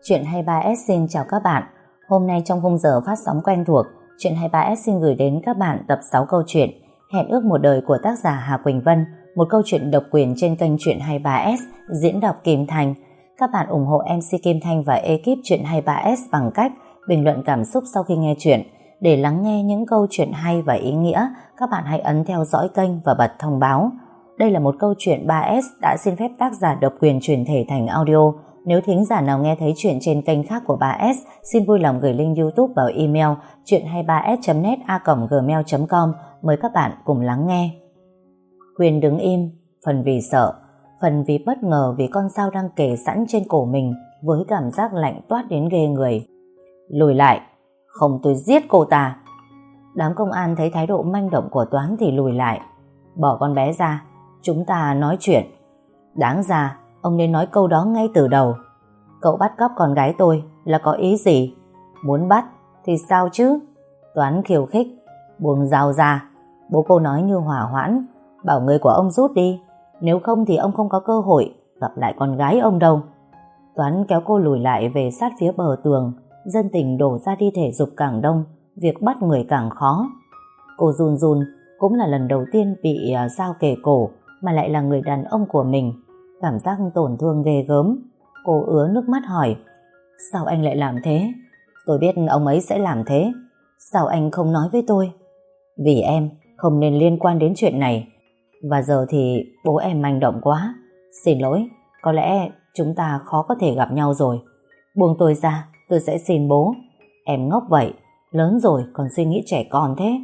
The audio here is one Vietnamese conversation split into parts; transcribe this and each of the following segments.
Chuyện 23S xin chào các bạn. Hôm nay trong khung giờ phát sóng quen thuộc, Chuyện 23S xin gửi đến các bạn tập 6 câu chuyện Hẹn ước một đời của tác giả Hà Quỳnh Vân, một câu chuyện độc quyền trên kênh Chuyện 23S diễn đọc Kim Thanh. Các bạn ủng hộ MC Kim Thanh và ekip Chuyện 23S bằng cách bình luận cảm xúc sau khi nghe chuyện. Để lắng nghe những câu chuyện hay và ý nghĩa, các bạn hãy ấn theo dõi kênh và bật thông báo. Đây là một câu chuyện 3S đã xin phép tác giả độc quyền chuyển thể thành audio. Nếu thính giả nào nghe thấy chuyện trên kênh khác của 3S, xin vui lòng gửi link YouTube vào email chuyện23s.net@gmail.com. Mời các bạn cùng lắng nghe. Quyên đứng im, phần vì sợ, phần vì bất ngờ vì con dao đang kề sẵn trên cổ mình với cảm giác lạnh toát đến ghê người. Lùi lại, không tôi giết cô ta. Đám công an thấy thái độ manh động của Toán thì lùi lại. Bỏ con bé ra, chúng ta nói chuyện. Đáng ra ông nên nói câu đó ngay từ đầu. Cậu bắt cóc con gái tôi là có ý gì? Muốn bắt thì sao chứ? Toán khiêu khích. Buông dao ra. Bố cô nói như hỏa hoãn. Bảo người của ông rút đi, nếu không thì ông không có cơ hội gặp lại con gái ông đâu. Toán kéo cô lùi lại về sát phía bờ tường. Dân tình đổ ra đi thể dục càng đông, việc bắt người càng khó. Cô run run, cũng là lần đầu tiên bị dao kề cổ, mà lại là người đàn ông của mình. Cảm giác tổn thương ghê gớm. Cô ứa nước mắt hỏi: sao anh lại làm thế? Tôi biết ông ấy sẽ làm thế. Sao anh không nói với tôi? Vì em không nên liên quan đến chuyện này. Và giờ thì bố em manh động quá. Xin lỗi, có lẽ chúng ta khó có thể gặp nhau rồi. Buông tôi ra, tôi sẽ xin bố. Em ngốc vậy, lớn rồi còn suy nghĩ trẻ con thế.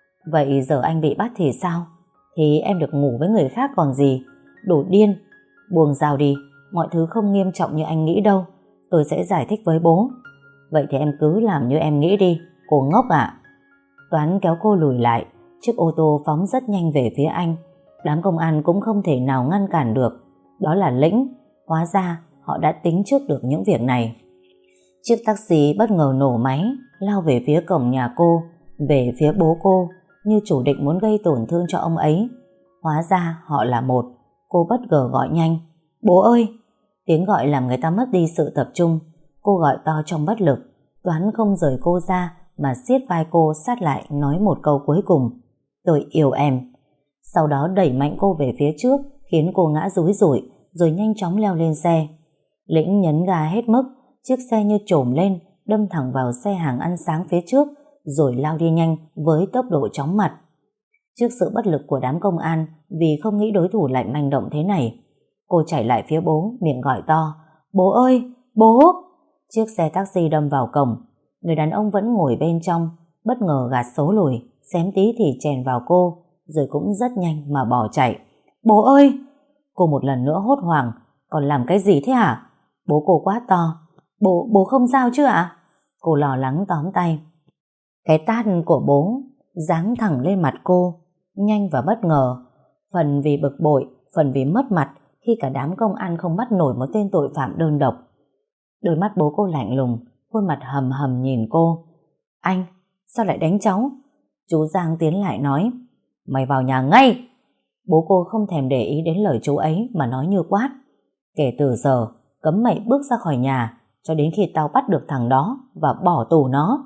Vậy giờ anh bị bắt thì sao? Thì em được ngủ với người khác còn gì. Đồ điên. Buông dao đi, mọi thứ không nghiêm trọng như anh nghĩ đâu. Tôi sẽ giải thích với bố. Vậy thì em cứ làm như em nghĩ đi, cô ngốc ạ. Toán kéo cô lùi lại. Chiếc ô tô phóng rất nhanh về phía anh. Đám công an cũng không thể nào ngăn cản được. Đó là Lĩnh. Hóa ra họ đã tính trước được những việc này. Chiếc taxi bất ngờ nổ máy, lao về phía cổng nhà cô, về phía bố cô, như chủ định muốn gây tổn thương cho ông ấy. Hóa ra họ là một. Cô bất ngờ gọi nhanh: bố ơi! Tiếng gọi làm người ta mất đi sự tập trung. Cô gọi to trong bất lực. Toán không rời cô ra mà siết vai cô sát lại, nói một câu cuối cùng: tôi yêu em. Sau đó đẩy mạnh cô về phía trước, khiến cô ngã dúi rủi, rồi nhanh chóng leo lên xe. Lĩnh nhấn ga hết mức. Chiếc xe như trồm lên, đâm thẳng vào xe hàng ăn sáng phía trước, rồi lao đi nhanh với tốc độ chóng mặt. Trước sự bất lực của đám công an vì không nghĩ đối thủ lại manh động thế này, cô chạy lại phía bố, miệng gọi to: bố ơi! Bố! Chiếc xe taxi đâm vào cổng. Người đàn ông vẫn ngồi bên trong, bất ngờ gạt số lùi, xém tí thì chèn vào cô, rồi cũng rất nhanh mà bỏ chạy. Bố ơi! Cô một lần nữa hốt hoảng: còn làm cái gì thế hả? Bố cô quát to: Bố không sao chứ ạ? Cô lo lắng tóm tay. Cái tát của bố giáng thẳng lên mặt cô, nhanh và bất ngờ. Phần vì bực bội, phần vì mất mặt khi cả đám công an không bắt nổi một tên tội phạm đơn độc. Đôi mắt bố cô lạnh lùng, khuôn mặt hầm hầm nhìn cô. Anh, sao lại đánh cháu? Chú Giang tiến lại nói: mày vào nhà ngay! Bố cô không thèm để ý đến lời chú ấy mà nói như quát: kể từ giờ cấm mày bước ra khỏi nhà cho đến khi tao bắt được thằng đó và bỏ tù nó.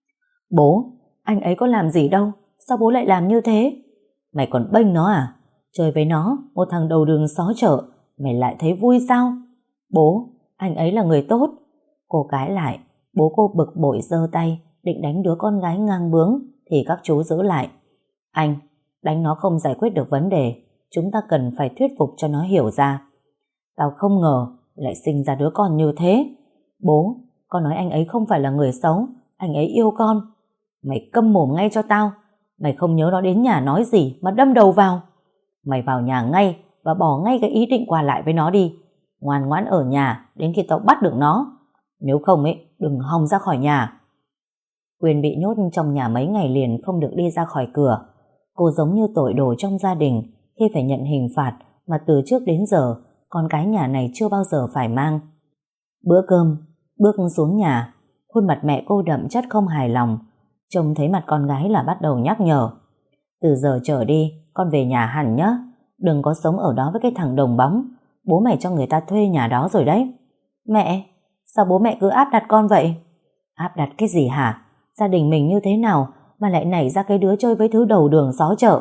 Bố, anh ấy có làm gì đâu, sao bố lại làm như thế? Mày còn bênh nó à? Chơi với nó, một thằng đầu đường xó chợ, mày lại thấy vui sao? Bố, anh ấy là người tốt. Cô cãi lại. Bố cô bực bội giơ tay định đánh đứa con gái ngang bướng thì các chú giữ lại. Anh, đánh nó không giải quyết được vấn đề, chúng ta cần phải thuyết phục cho nó hiểu ra. Tao không ngờ lại sinh ra đứa con như thế. Bố, con nói anh ấy không phải là người xấu, anh ấy yêu con. Mày câm mồm ngay cho tao. Mày không nhớ nó đến nhà nói gì mà đâm đầu vào. Mày vào nhà ngay và bỏ ngay cái ý định qua lại với nó đi. Ngoan ngoãn ở nhà đến khi tao bắt được nó. Nếu không đừng hòng ra khỏi nhà. Quyên bị nhốt trong nhà mấy ngày liền, không được đi ra khỏi cửa. Cô giống như tội đồ trong gia đình khi phải nhận hình phạt mà từ trước đến giờ con cái nhà này chưa bao giờ phải mang. Bữa cơm, bước xuống nhà, khuôn mặt mẹ cô đậm chất không hài lòng. Trông thấy mặt con gái là bắt đầu nhắc nhở: từ giờ trở đi con về nhà hẳn nhé, đừng có sống ở đó với cái thằng đồng bóng. Bố mày cho người ta thuê nhà đó rồi đấy. Mẹ, Sao bố mẹ cứ áp đặt con vậy? Áp đặt cái gì hả? Gia đình mình như thế nào mà lại nảy ra cái đứa chơi với thứ đầu đường xó chợ?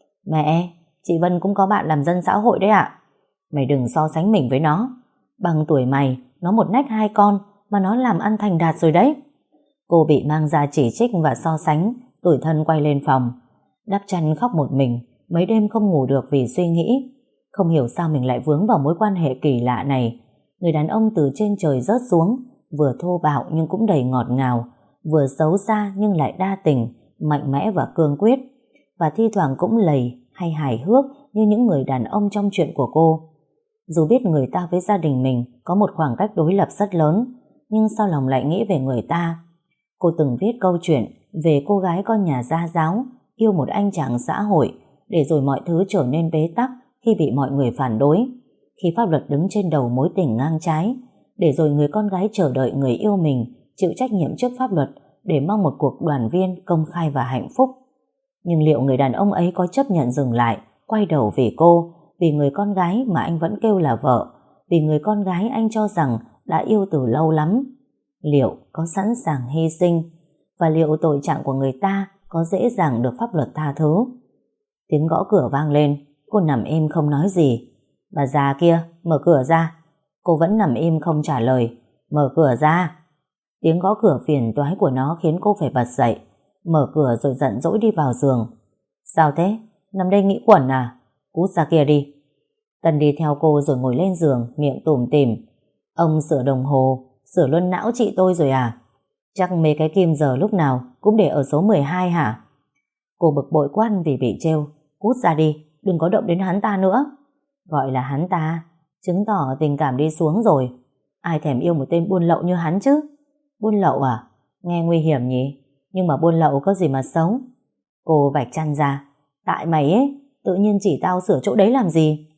Mẹ, chị Vân cũng có bạn làm dân xã hội đấy ạ. Mày đừng so sánh mình với nó. Bằng tuổi mày, nó một nách 2 con mà nó làm ăn thành đạt rồi đấy. Cô bị mang ra chỉ trích và so sánh, tủi thân quay lên phòng. Đắp chăn khóc một mình, mấy đêm không ngủ được vì suy nghĩ. Không hiểu sao mình lại vướng vào mối quan hệ kỳ lạ này. Người đàn ông từ trên trời rớt xuống, vừa thô bạo nhưng cũng đầy ngọt ngào, vừa xấu xa nhưng lại đa tình, mạnh mẽ và cương quyết, và thi thoảng cũng lầy hay hài hước như những người đàn ông trong chuyện của cô. Dù biết người ta với gia đình mình có một khoảng cách đối lập rất lớn, nhưng sao lòng lại nghĩ về người ta. Cô từng viết câu chuyện về cô gái con nhà gia giáo yêu một anh chàng xã hội, để rồi mọi thứ trở nên bế tắc khi bị mọi người phản đối, khi pháp luật đứng trên đầu mối tình ngang trái, để rồi người con gái chờ đợi người yêu mình chịu trách nhiệm trước pháp luật để mong một cuộc đoàn viên công khai và hạnh phúc. Nhưng liệu người đàn ông ấy có chấp nhận dừng lại, quay đầu vì cô, vì người con gái mà anh vẫn kêu là vợ, vì người con gái anh cho rằng đã yêu từ lâu lắm? Liệu có sẵn sàng hy sinh? Và liệu tội trạng của người ta có dễ dàng được pháp luật tha thứ? Tiếng gõ cửa vang lên, cô nằm im không nói gì. Bà già kia, mở cửa ra. Cô vẫn nằm im không trả lời. Mở cửa ra. Tiếng gõ cửa phiền toái của nó khiến cô phải bật dậy, mở cửa rồi giận dỗi đi vào giường. Sao thế? Nằm đây nghĩ quẩn à? Cút ra kia đi. Tân đi theo cô rồi ngồi lên giường, miệng tủm tỉm. Ông sửa đồng hồ, sửa luôn não chị tôi rồi à? Chắc mấy cái kim giờ lúc nào cũng để ở số 12 hả? Cô bực bội quát vì bị trêu. Cút ra đi, đừng có động đến hắn ta nữa. Gọi là hắn ta, chứng tỏ tình cảm đi xuống rồi. Ai thèm yêu một tên buôn lậu như hắn chứ? Buôn lậu à? Nghe nguy hiểm nhỉ? Nhưng mà buôn lậu có gì mà xấu? Cô vạch chăn ra. Tại mày ấy, tự nhiên chỉ tao sửa chỗ đấy làm gì?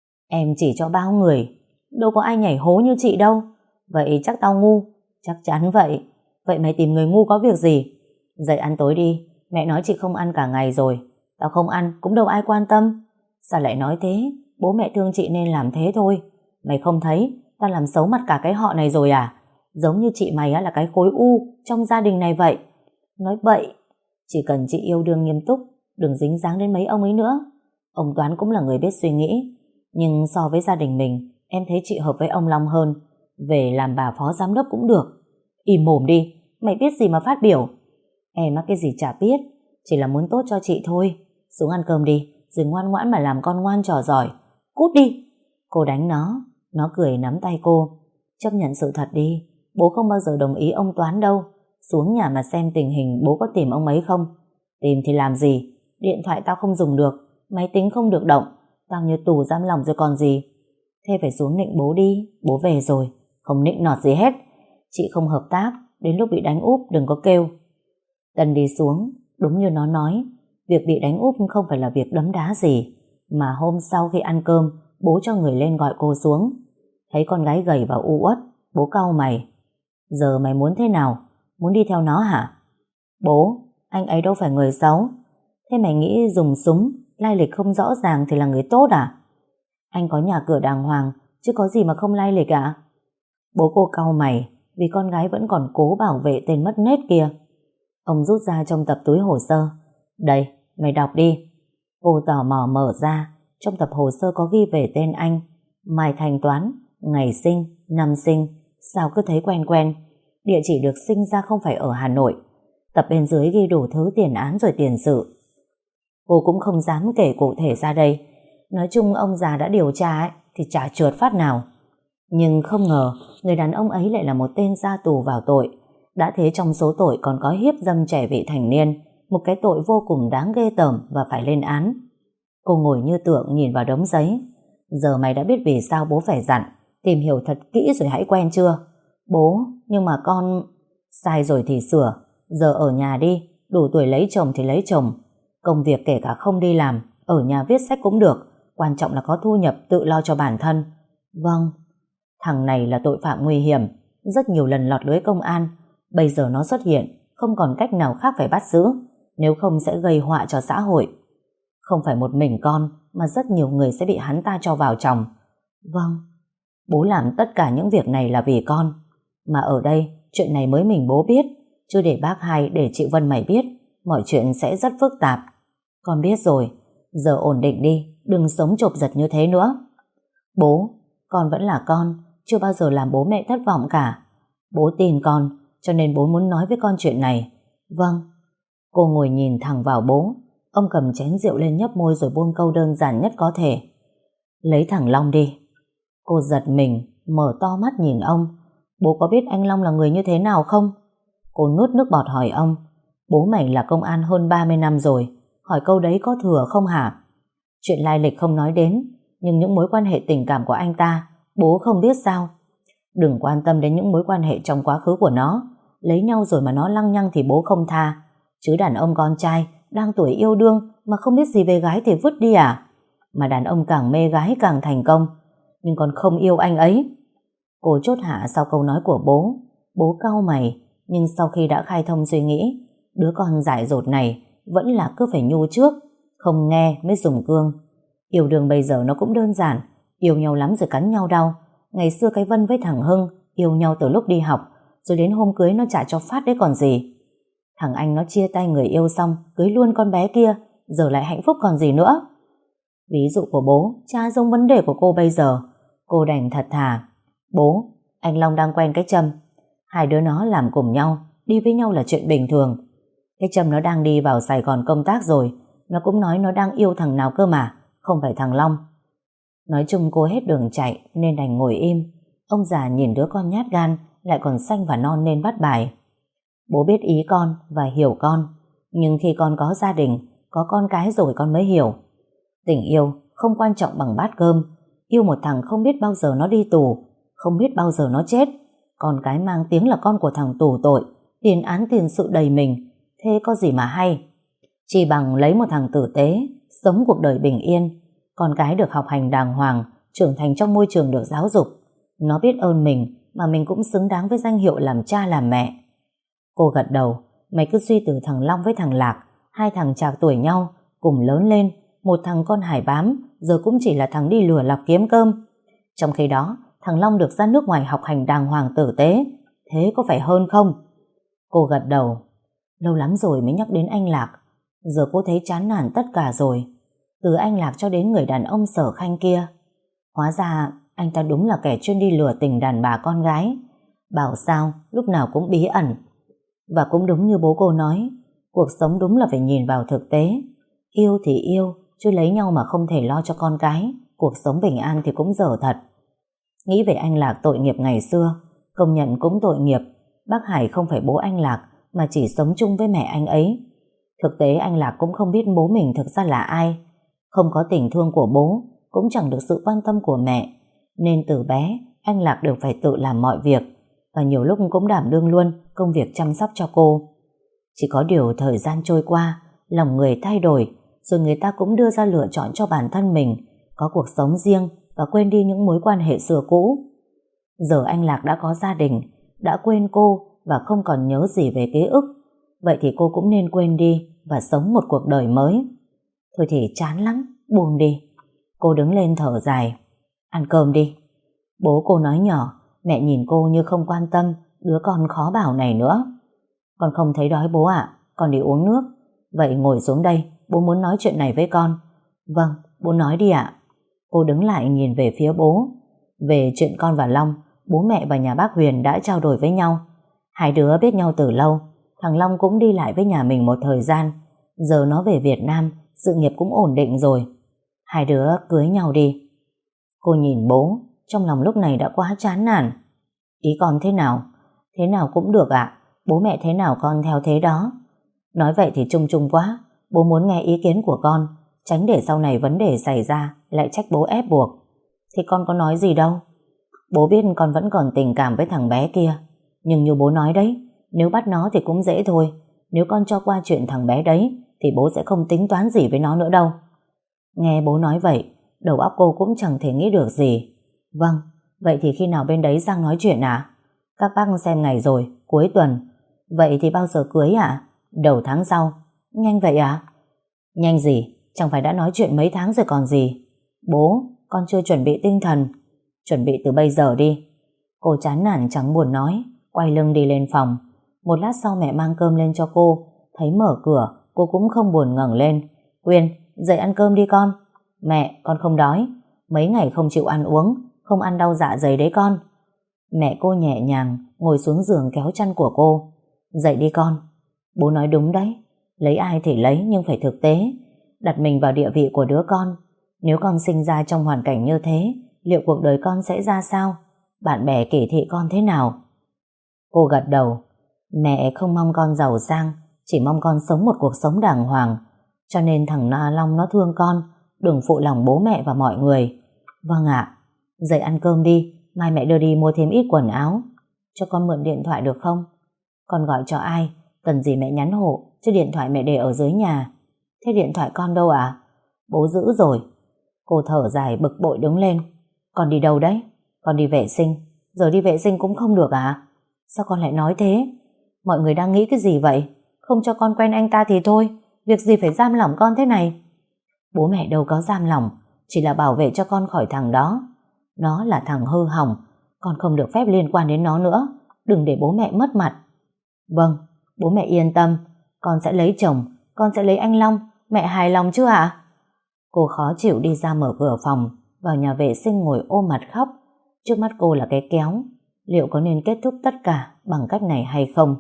Em chỉ cho bao người, đâu có ai nhảy hố như chị đâu. Vậy chắc tao ngu. Chắc chắn vậy. Vậy mày tìm người ngu có việc gì? Dậy ăn tối đi. Mẹ nói chị không ăn cả ngày rồi. Tao không ăn cũng đâu ai quan tâm. Sao lại nói thế? Bố mẹ thương chị nên làm thế thôi. Mày không thấy tao làm xấu mặt cả cái họ này rồi à? Giống như chị mày là cái khối u trong gia đình này vậy. Nói bậy. Chỉ cần chị yêu đương nghiêm túc, đừng dính dáng đến mấy ông ấy nữa. Ông Toán cũng là người biết suy nghĩ, nhưng so với gia đình mình, em thấy chị hợp với ông Long hơn. Về làm bà phó giám đốc cũng được. Im mồm đi, mày biết gì mà phát biểu? Em á cái gì chả biết, chỉ là muốn tốt cho chị thôi. Xuống ăn cơm đi, rồi ngoan ngoãn mà làm con ngoan trò giỏi. Cút đi. Cô đánh nó cười nắm tay cô. Chấp nhận sự thật đi, bố không bao giờ đồng ý ông Toán đâu. Xuống nhà mà xem tình hình bố có tìm ông ấy không. Tìm thì làm gì? Điện thoại tao không dùng được, máy tính không được động, tao như tù giam lòng rồi còn gì. Thế phải xuống nịnh bố đi, bố về rồi. Không nịnh nọt gì hết. Chị không hợp tác, đến lúc bị đánh úp đừng có kêu. Tân đi xuống, đúng như nó nói, việc bị đánh úp không phải là việc đấm đá gì, mà hôm sau khi ăn cơm, bố cho người lên gọi cô xuống. Thấy con gái gầy và u uất, bố cau mày. Giờ mày muốn thế nào? Muốn đi theo nó hả? Bố, anh ấy đâu phải người xấu. Thế mày nghĩ dùng súng, lai lịch không rõ ràng thì là người tốt à? Anh có nhà cửa đàng hoàng, chứ có gì mà không lai lịch à? Bố cô cau mày, vì con gái vẫn còn cố bảo vệ tên mất nết kia. Ông rút ra trong tập túi hồ sơ. Đây, mày đọc đi. Cô tò mò mở ra. Trong tập hồ sơ có ghi về tên anh Mai Thanh Toán, ngày sinh, năm sinh. Sao cứ thấy quen quen. Địa chỉ được sinh ra không phải ở Hà Nội. Tập bên dưới ghi đủ thứ tiền án rồi tiền sự. Cô cũng không dám kể cụ thể ra đây. Nói chung ông già đã điều tra ấy, thì chả trượt phát nào. Nhưng không ngờ người đàn ông ấy lại là một tên ra tù vào tội. Đã thế trong số tội còn có hiếp dâm trẻ vị thành niên, một cái tội vô cùng đáng ghê tởm và phải lên án. Cô ngồi như tượng nhìn vào đống giấy. Giờ mày đã biết vì sao bố phải dặn tìm hiểu thật kỹ rồi hãy quen chưa? Bố, nhưng mà con... Sai rồi thì sửa. Giờ ở nhà đi, đủ tuổi lấy chồng thì lấy chồng. Công việc kể cả không đi làm, ở nhà viết sách cũng được. Quan trọng là có thu nhập tự lo cho bản thân. Vâng. Thằng này là tội phạm nguy hiểm, rất nhiều lần lọt lưới công an. Bây giờ nó xuất hiện, không còn cách nào khác phải bắt giữ, nếu không sẽ gây họa cho xã hội. Không phải một mình con, mà rất nhiều người sẽ bị hắn ta cho vào chồng. Vâng. Bố làm tất cả những việc này là vì con. Mà ở đây, chuyện này mới mình bố biết, chứ để bác hai để chị Vân mày biết, mọi chuyện sẽ rất phức tạp. Con biết rồi, giờ ổn định đi, đừng sống chộp giật như thế nữa. Bố, con vẫn là con, chưa bao giờ làm bố mẹ thất vọng cả. Bố tin con, cho nên bố muốn nói với con chuyện này. Vâng. Cô ngồi nhìn thẳng vào bố, ông cầm chén rượu lên nhấp môi rồi buông câu đơn giản nhất có thể. Lấy thằng Long đi. Cô giật mình, mở to mắt nhìn ông. Bố có biết anh Long là người như thế nào không? Cô nuốt nước bọt hỏi ông. Bố mày là công an hơn 30 năm rồi, hỏi câu đấy có thừa không hả? Chuyện lai lịch không nói đến, nhưng những mối quan hệ tình cảm của anh ta, bố không biết sao? Đừng quan tâm đến những mối quan hệ trong quá khứ của nó. Lấy nhau rồi mà nó lăng nhăng thì bố không tha. Chứ đàn ông con trai đang tuổi yêu đương mà không biết gì về gái thì vứt đi à? Mà đàn ông càng mê gái càng thành công. Nhưng con không yêu anh ấy. Cô chốt hạ sau câu nói của bố. Bố cau mày, nhưng sau khi đã khai thông suy nghĩ, đứa con dại dột này vẫn là cứ phải nhu trước, không nghe mới dùng cương. Yêu đương bây giờ nó cũng đơn giản, yêu nhau lắm rồi cắn nhau đau. Ngày xưa cái Vân với thằng Hưng yêu nhau từ lúc đi học, rồi đến hôm cưới nó trả cho phát đấy còn gì. Thằng anh nó chia tay người yêu xong cưới luôn con bé kia, giờ lại hạnh phúc còn gì nữa. Ví dụ của bố chả giống vấn đề của cô bây giờ. Cô đành thật thà. Bố, anh Long đang quen cái Trâm. Hai đứa nó làm cùng nhau, đi với nhau là chuyện bình thường. Cái Trâm nó đang đi vào Sài Gòn công tác rồi. Nó cũng nói nó đang yêu thằng nào cơ mà, không phải thằng Long. Nói chung cô hết đường chạy nên đành ngồi im. Ông già nhìn đứa con nhát gan, lại còn xanh và non nên bắt bài. Bố biết ý con và hiểu con, nhưng khi con có gia đình, có con cái rồi con mới hiểu. Tình yêu không quan trọng bằng bát cơm. Yêu một thằng không biết bao giờ nó đi tù, không biết bao giờ nó chết. Con cái mang tiếng là con của thằng tù tội, tiền án tiền sự đầy mình, thế có gì mà hay. Chỉ bằng lấy một thằng tử tế, sống cuộc đời bình yên. Con cái được học hành đàng hoàng, trưởng thành trong môi trường được giáo dục. Nó biết ơn mình, mà mình cũng xứng đáng với danh hiệu làm cha làm mẹ. Cô gật đầu. Mày cứ suy từ thằng Long với thằng Lạc, hai thằng chạc tuổi nhau, cùng lớn lên. Một thằng con hải bám, giờ cũng chỉ là thằng đi lừa lọc kiếm cơm. Trong khi đó, thằng Long được ra nước ngoài học hành đàng hoàng tử tế. Thế có phải hơn không? Cô gật đầu. Lâu lắm rồi mới nhắc đến anh Lạc. Giờ cô thấy chán nản tất cả rồi. Từ anh Lạc cho đến người đàn ông Sở Khanh kia. Hóa ra anh ta đúng là kẻ chuyên đi lừa tình đàn bà con gái. Bảo sao lúc nào cũng bí ẩn. Và cũng đúng như bố cô nói, cuộc sống đúng là phải nhìn vào thực tế. Yêu thì yêu, chứ lấy nhau mà không thể lo cho con cái, cuộc sống bình an thì cũng dở thật. Nghĩ về anh Lạc tội nghiệp ngày xưa, công nhận cũng tội nghiệp. Bác Hải không phải bố anh Lạc, mà chỉ sống chung với mẹ anh ấy. Thực tế anh Lạc cũng không biết bố mình thực ra là ai. Không có tình thương của bố, cũng chẳng được sự quan tâm của mẹ. Nên từ bé, anh Lạc đều phải tự làm mọi việc, và nhiều lúc cũng đảm đương luôn công việc chăm sóc cho cô. Chỉ có điều thời gian trôi qua, lòng người thay đổi, rồi người ta cũng đưa ra lựa chọn cho bản thân mình, có cuộc sống riêng và quên đi những mối quan hệ xưa cũ. Giờ anh Lạc đã có gia đình, đã quên cô và không còn nhớ gì về ký ức. Vậy thì cô cũng nên quên đi và sống một cuộc đời mới. Thôi thì chán lắm, buông đi. Cô đứng lên thở dài. Ăn cơm đi. Bố cô nói nhỏ, mẹ nhìn cô như không quan tâm đứa con khó bảo này nữa. Con không thấy đói bố ạ, con đi uống nước. Vậy ngồi xuống đây, bố muốn nói chuyện này với con. Vâng, bố nói đi ạ. Cô đứng lại nhìn về phía bố. Về chuyện con và Long, bố mẹ và nhà bác Huyền đã trao đổi với nhau. Hai đứa biết nhau từ lâu. Thằng Long cũng đi lại với nhà mình một thời gian. Giờ nó về Việt Nam, sự nghiệp cũng ổn định rồi. Hai đứa cưới nhau đi. Cô nhìn bố, trong lòng lúc này đã quá chán nản. Ý con thế nào? Thế nào cũng được ạ. Bố mẹ thế nào con theo thế đó. Nói vậy thì chung chung quá. Bố muốn nghe ý kiến của con, tránh để sau này vấn đề xảy ra lại trách bố ép buộc. Thì con có nói gì đâu. Bố biết con vẫn còn tình cảm với thằng bé kia, nhưng như bố nói đấy, nếu bắt nó thì cũng dễ thôi. Nếu con cho qua chuyện thằng bé đấy thì bố sẽ không tính toán gì với nó nữa đâu. Nghe bố nói vậy, đầu óc cô cũng chẳng thể nghĩ được gì. Vâng, vậy thì khi nào bên đấy sang nói chuyện à? Các bác xem ngày rồi, cuối tuần. Vậy thì bao giờ cưới à? Đầu tháng sau. Nhanh vậy à? Nhanh gì, chẳng phải đã nói chuyện mấy tháng rồi còn gì. Bố, con chưa chuẩn bị tinh thần. Chuẩn bị từ bây giờ đi. Cô chán nản chẳng buồn nói, quay lưng đi lên phòng. Một lát sau mẹ mang cơm lên cho cô, thấy mở cửa, cô cũng không buồn ngẩng lên. Quyên, dậy ăn cơm đi con. Mẹ, con không đói. Mấy ngày không chịu ăn uống, không ăn đau dạ dày đấy con. Mẹ cô nhẹ nhàng ngồi xuống giường kéo chăn của cô. Dậy đi con. Bố nói đúng đấy, lấy ai thì lấy nhưng phải thực tế. Đặt mình vào địa vị của đứa con. Nếu con sinh ra trong hoàn cảnh như thế, liệu cuộc đời con sẽ ra sao? Bạn bè kỳ thị con thế nào? Cô gật đầu. Mẹ không mong con giàu sang, chỉ mong con sống một cuộc sống đàng hoàng. Cho nên thằng Na Long nó thương con, đừng phụ lòng bố mẹ và mọi người. Vâng ạ. Dậy ăn cơm đi, mai mẹ đưa đi mua thêm ít quần áo. Cho con mượn điện thoại được không? Con gọi cho ai? Cần gì mẹ nhắn hộ, chứ điện thoại mẹ để ở dưới nhà. Thế điện thoại con đâu à? Bố giữ rồi. Cô thở dài bực bội đứng lên. Con đi đâu đấy? Con đi vệ sinh. Giờ đi vệ sinh cũng không được à? Sao con lại nói thế? Mọi người đang nghĩ cái gì vậy? Không cho con quen anh ta thì thôi, việc gì phải giam lỏng con thế này? Bố mẹ đâu có giam lỏng, chỉ là bảo vệ cho con khỏi thằng đó. Nó là thằng hư hỏng, con không được phép liên quan đến nó nữa. Đừng để bố mẹ mất mặt. Vâng, bố mẹ yên tâm, con sẽ lấy chồng, con sẽ lấy anh Long. Mẹ hài lòng chưa ạ? Cô khó chịu đi ra mở cửa phòng, vào nhà vệ sinh ngồi ôm mặt khóc. Trước mắt cô là cái kéo. Liệu có nên kết thúc tất cả bằng cách này hay không?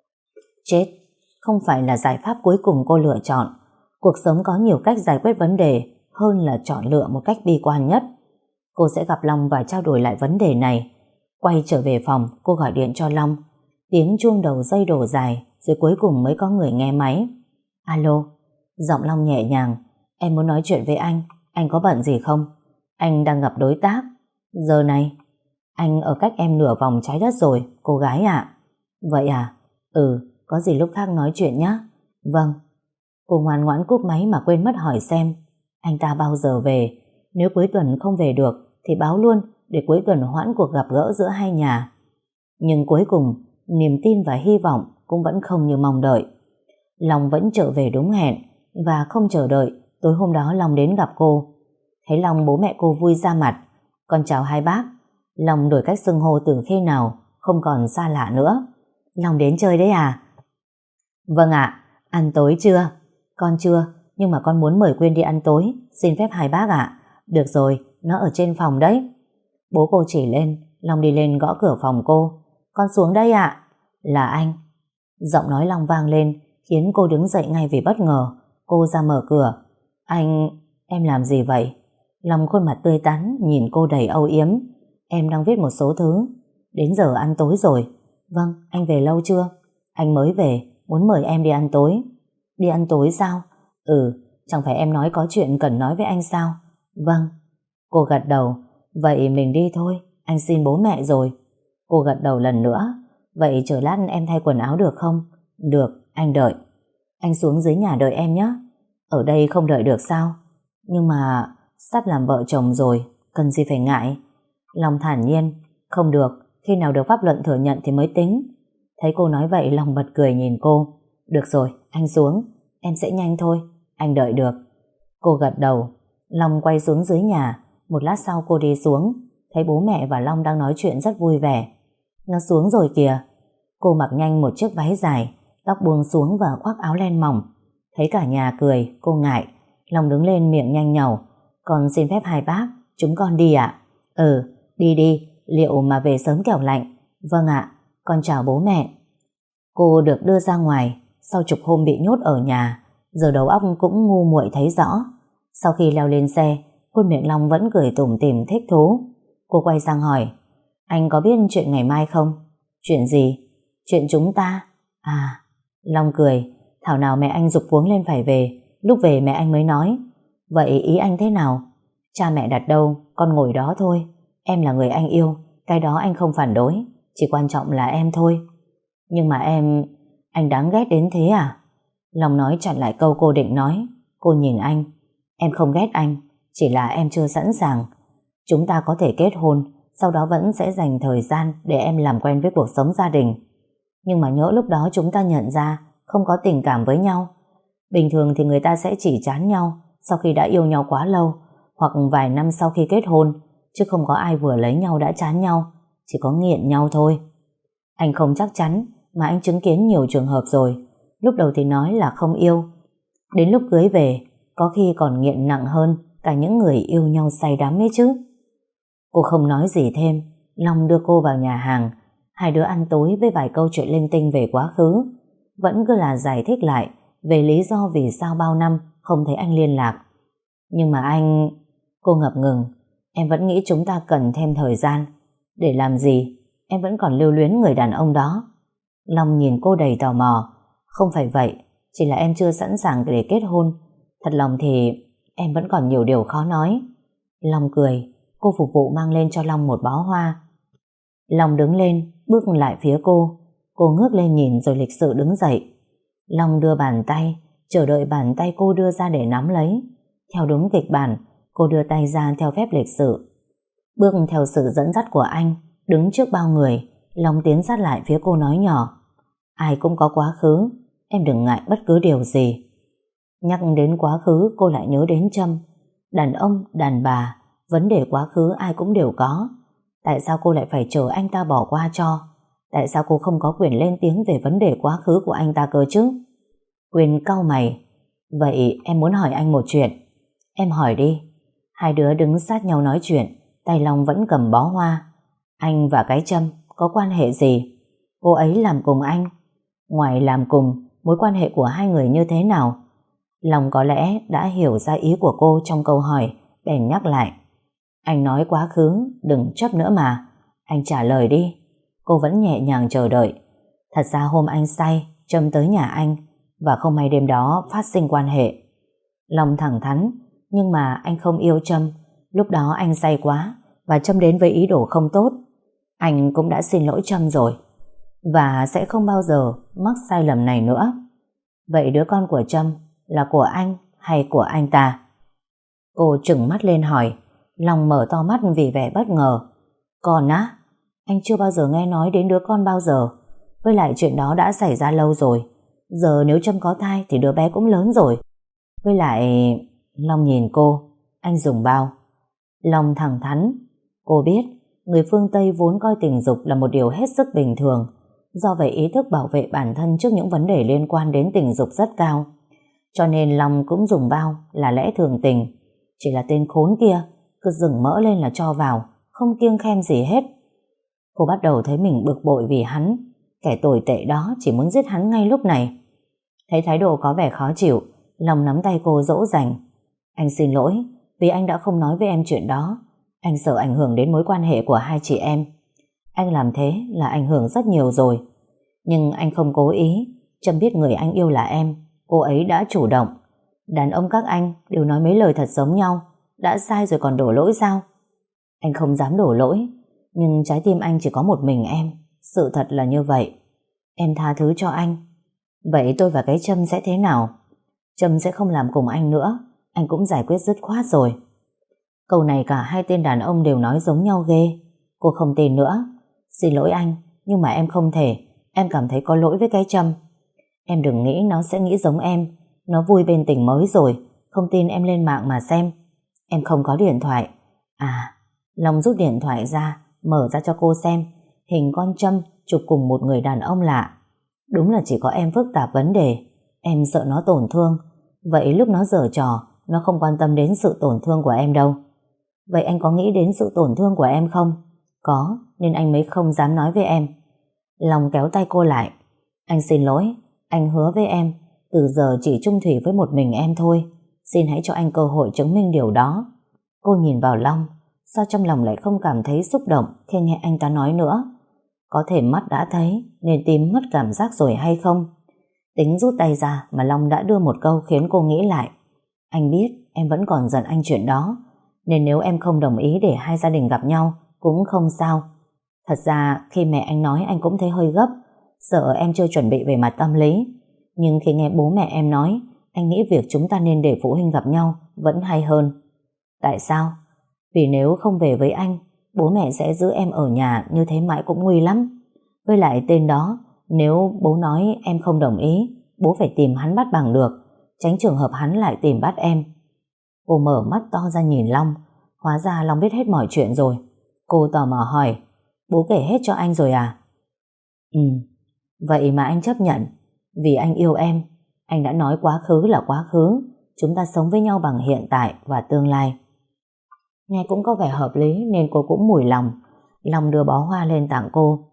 Chết, không phải là giải pháp cuối cùng cô lựa chọn. Cuộc sống có nhiều cách giải quyết vấn đề hơn là chọn lựa một cách bi quan nhất. Cô sẽ gặp Long và trao đổi lại vấn đề này. Quay trở về phòng, cô gọi điện cho Long. Tiếng chuông đầu dây đổ dài, rồi cuối cùng mới có người nghe máy. Alo. Giọng Long nhẹ nhàng. Em muốn nói chuyện với anh có bận gì không? Anh đang gặp đối tác. Giờ này? Anh ở cách em nửa vòng trái đất rồi, cô gái ạ. Vậy à? Có gì lúc khác nói chuyện nhé. Vâng. Cô ngoan ngoãn cúp máy mà quên mất hỏi xem anh ta bao giờ về. Nếu cuối tuần không về được thì báo luôn để cuối tuần hoãn cuộc gặp gỡ giữa hai nhà. Nhưng cuối cùng niềm tin và hy vọng cũng vẫn không như mong đợi. Long vẫn trở về đúng hẹn, và không chờ đợi, tối hôm đó Long đến gặp cô. Thấy Long, bố mẹ cô vui ra mặt. Con chào hai bác. Long đổi cách xưng hô từ khi nào, không còn xa lạ nữa. Long đến chơi đấy à? Vâng ạ. Ăn tối chưa? Con chưa, nhưng mà con muốn mời Quyên đi ăn tối. Xin phép hai bác ạ. Được rồi, nó ở trên phòng đấy. Bố cô chỉ lên. Long đi lên gõ cửa phòng cô. Con xuống đây ạ. Là anh. Giọng nói Long vang lên, khiến cô đứng dậy ngay vì bất ngờ. Cô ra mở cửa. Em làm gì vậy? Long khuôn mặt tươi tắn nhìn cô đầy âu yếm. Em đang viết một số thứ. Đến giờ ăn tối rồi. Vâng, anh về lâu chưa? Anh mới về, muốn mời em đi ăn tối. Đi ăn tối sao? Chẳng phải em nói có chuyện cần nói với anh sao? Vâng. Cô gật đầu. Vậy mình đi thôi, anh xin bố mẹ rồi. Cô gật đầu lần nữa. Vậy chờ lát em thay quần áo được không? Được, anh đợi. Anh xuống dưới nhà đợi em nhé. Ở đây không đợi được sao? Nhưng mà sắp làm vợ chồng rồi, cần gì phải ngại. Long thản nhiên. Không được, khi nào được pháp luận thừa nhận thì mới tính. Thấy cô nói vậy, Long bật cười nhìn cô. Được rồi, anh xuống. Em sẽ nhanh thôi, anh đợi được. Cô gật đầu. Long quay xuống dưới nhà. Một lát sau cô đi xuống, thấy bố mẹ và Long đang nói chuyện rất vui vẻ. Nó xuống rồi kìa. Cô mặc nhanh một chiếc váy dài, tóc buông xuống và khoác áo len mỏng. Thấy cả nhà cười, cô ngại. Long đứng lên miệng nhanh nhảu. Con xin phép hai bác, chúng con đi ạ. Đi đi, liệu mà về sớm kẻo lạnh. Vâng ạ, con chào bố mẹ. Cô được đưa ra ngoài, sau chục hôm bị nhốt ở nhà, giờ đầu óc cũng ngu muội thấy rõ. Sau khi leo lên xe, khuôn miệng Long vẫn cười tủm tỉm thích thú. Cô quay sang hỏi, anh có biết chuyện ngày mai không? Chuyện gì? Chuyện chúng ta. À, Long cười, thảo nào mẹ anh giục cuống lên phải về, lúc về mẹ anh mới nói. Vậy ý anh thế nào? Cha mẹ đặt đâu, con ngồi đó thôi. Em là người anh yêu, cái đó anh không phản đối, chỉ quan trọng là em thôi. Nhưng mà anh đáng ghét đến thế à? Long nói chặn lại câu cô định nói. Cô nhìn anh. Em không ghét anh, chỉ là em chưa sẵn sàng. Chúng ta có thể kết hôn, sau đó vẫn sẽ dành thời gian để em làm quen với cuộc sống gia đình. Nhưng mà nhỡ lúc đó chúng ta nhận ra không có tình cảm với nhau. Bình thường thì người ta sẽ chỉ chán nhau sau khi đã yêu nhau quá lâu, hoặc vài năm sau khi kết hôn, chứ không có ai vừa lấy nhau đã chán nhau. chỉ có nghiện nhau thôi. Anh không chắc chắn, mà anh chứng kiến nhiều trường hợp rồi. Lúc đầu thì nói là không yêu, đến lúc cưới về có khi còn nghiện nặng hơn cả những người yêu nhau say đắm ấy chứ. Cô không nói gì thêm. Long đưa cô vào nhà hàng. Hai đứa ăn tối với vài câu chuyện linh tinh về quá khứ. Vẫn cứ là giải thích lại về lý do vì sao bao năm không thấy anh liên lạc. Nhưng mà anh... Cô ngập ngừng. Em vẫn nghĩ chúng ta cần thêm thời gian. Để làm gì? Em vẫn còn lưu luyến người đàn ông đó. Long nhìn cô đầy tò mò. Không phải vậy, chỉ là em chưa sẵn sàng để kết hôn. Thật lòng thì em vẫn còn nhiều điều khó nói. Long cười. Cô phục vụ mang lên cho Long một bó hoa. Long đứng lên, bước lại phía cô. Cô ngước lên nhìn rồi lịch sự đứng dậy. Long đưa bàn tay, chờ đợi bàn tay cô đưa ra để nắm lấy. Theo đúng kịch bản, cô đưa tay ra theo phép lịch sự. Bước theo sự dẫn dắt của anh, đứng trước bao người, Long tiến sát lại phía cô nói nhỏ. Ai cũng có quá khứ, em đừng ngại bất cứ điều gì. Nhắc đến quá khứ, cô lại nhớ đến Trâm. Đàn ông, đàn bà, vấn đề quá khứ ai cũng đều có. Tại sao cô lại phải chờ anh ta bỏ qua cho? Tại sao cô không có quyền lên tiếng về vấn đề quá khứ của anh ta cơ chứ? Quyên cau mày. Vậy em muốn hỏi anh một chuyện. Em hỏi đi. Hai đứa đứng sát nhau nói chuyện, tay Long vẫn cầm bó hoa. Anh và cái Trâm có quan hệ gì? Cô ấy làm cùng anh. Ngoài làm cùng, mối quan hệ của hai người như thế nào? Long có lẽ đã hiểu ra ý của cô trong câu hỏi, bèn nhắc lại. Anh nói quá khứ, đừng chấp nữa mà. Anh trả lời đi. Cô vẫn nhẹ nhàng chờ đợi. Thật ra hôm anh say, Trâm tới nhà anh, và không may đêm đó phát sinh quan hệ. Long thẳng thắn. Nhưng mà anh không yêu Trâm. Lúc đó anh say quá, và Trâm đến với ý đồ không tốt. Anh cũng đã xin lỗi Trâm rồi, và sẽ không bao giờ mắc sai lầm này nữa. Vậy đứa con của Trâm là của anh hay của anh ta? Cô trừng mắt lên hỏi. Long mở to mắt vì vẻ bất ngờ. Con á? Anh chưa bao giờ nghe nói đến đứa con bao giờ. Với lại chuyện đó đã xảy ra lâu rồi. Giờ nếu Trâm có thai thì đứa bé cũng lớn rồi. Với lại... Long nhìn cô. Anh dùng bao? Long thẳng thắn. Cô biết người phương Tây vốn coi tình dục là một điều hết sức bình thường. Do vậy ý thức bảo vệ bản thân trước những vấn đề liên quan đến tình dục rất cao. Cho nên Long cũng dùng bao là lẽ thường tình. Chỉ là tên khốn kia cứ dừng mỡ lên là cho vào, không kiêng khem gì hết. Cô bắt đầu thấy mình bực bội vì hắn. Kẻ tồi tệ đó chỉ muốn giết hắn ngay lúc này. Thấy thái độ có vẻ khó chịu, Long nắm tay cô dỗ dành. Anh xin lỗi vì anh đã không nói với em chuyện đó. Anh sợ ảnh hưởng đến mối quan hệ của hai chị em. Anh làm thế là ảnh hưởng rất nhiều rồi. Nhưng anh không cố ý. Trâm biết người anh yêu là em. Cô ấy đã chủ động. Đàn ông các anh đều nói mấy lời thật giống nhau. Đã sai rồi còn đổ lỗi sao? Anh không dám đổ lỗi. Nhưng trái tim anh chỉ có một mình em. Sự thật là như vậy. Em tha thứ cho anh. Vậy tôi và cái Trâm sẽ thế nào? Trâm sẽ không làm cùng anh nữa. Anh cũng giải quyết dứt khoát rồi. Câu này cả hai tên đàn ông đều nói giống nhau ghê. Cô không tin nữa. Xin lỗi anh, nhưng mà em không thể. Em cảm thấy có lỗi với cái Trâm. Em đừng nghĩ nó sẽ nghĩ giống em. Nó vui bên tình mới rồi. Không tin em lên mạng mà xem. Em không có điện thoại. À, Long rút điện thoại ra, mở ra cho cô xem. Hình con Trâm chụp cùng một người đàn ông lạ. Đúng là chỉ có em phức tạp vấn đề. Em sợ nó tổn thương. Vậy lúc nó giở trò, nó không quan tâm đến sự tổn thương của em đâu. Vậy anh có nghĩ đến sự tổn thương của em không? Có, nên anh mới không dám nói với em. Long kéo tay cô lại. Anh xin lỗi, anh hứa với em, từ giờ chỉ chung thủy với một mình em thôi. Xin hãy cho anh cơ hội chứng minh điều đó. Cô nhìn vào Long, sao trong lòng lại không cảm thấy xúc động khi nghe anh ta nói nữa? Có thể mắt đã thấy nên tim mất cảm giác rồi hay không? Tính rút tay ra mà Long đã đưa một câu khiến cô nghĩ lại. Anh biết em vẫn còn giận anh chuyện đó, nên nếu em không đồng ý để hai gia đình gặp nhau cũng không sao. Thật ra khi mẹ anh nói anh cũng thấy hơi gấp, sợ em chưa chuẩn bị về mặt tâm lý. Nhưng khi nghe bố mẹ em nói, anh nghĩ việc chúng ta nên để phụ huynh gặp nhau vẫn hay hơn. Tại sao? Vì nếu không về với anh, bố mẹ sẽ giữ em ở nhà như thế mãi cũng nguy lắm. Với lại tên đó, nếu bố nói em không đồng ý, bố phải tìm hắn bắt bằng được, tránh trường hợp hắn lại tìm bắt em. Cô mở mắt to ra nhìn Long. Hóa ra Long biết hết mọi chuyện rồi. Cô tò mò hỏi, Bố kể hết cho anh rồi à? Ừ, vậy mà anh chấp nhận. Vì anh yêu em. Anh đã nói quá khứ là quá khứ. Chúng ta sống với nhau bằng hiện tại và tương lai. Nghe cũng có vẻ hợp lý nên cô cũng mủi lòng. Long đưa bó hoa lên tặng cô.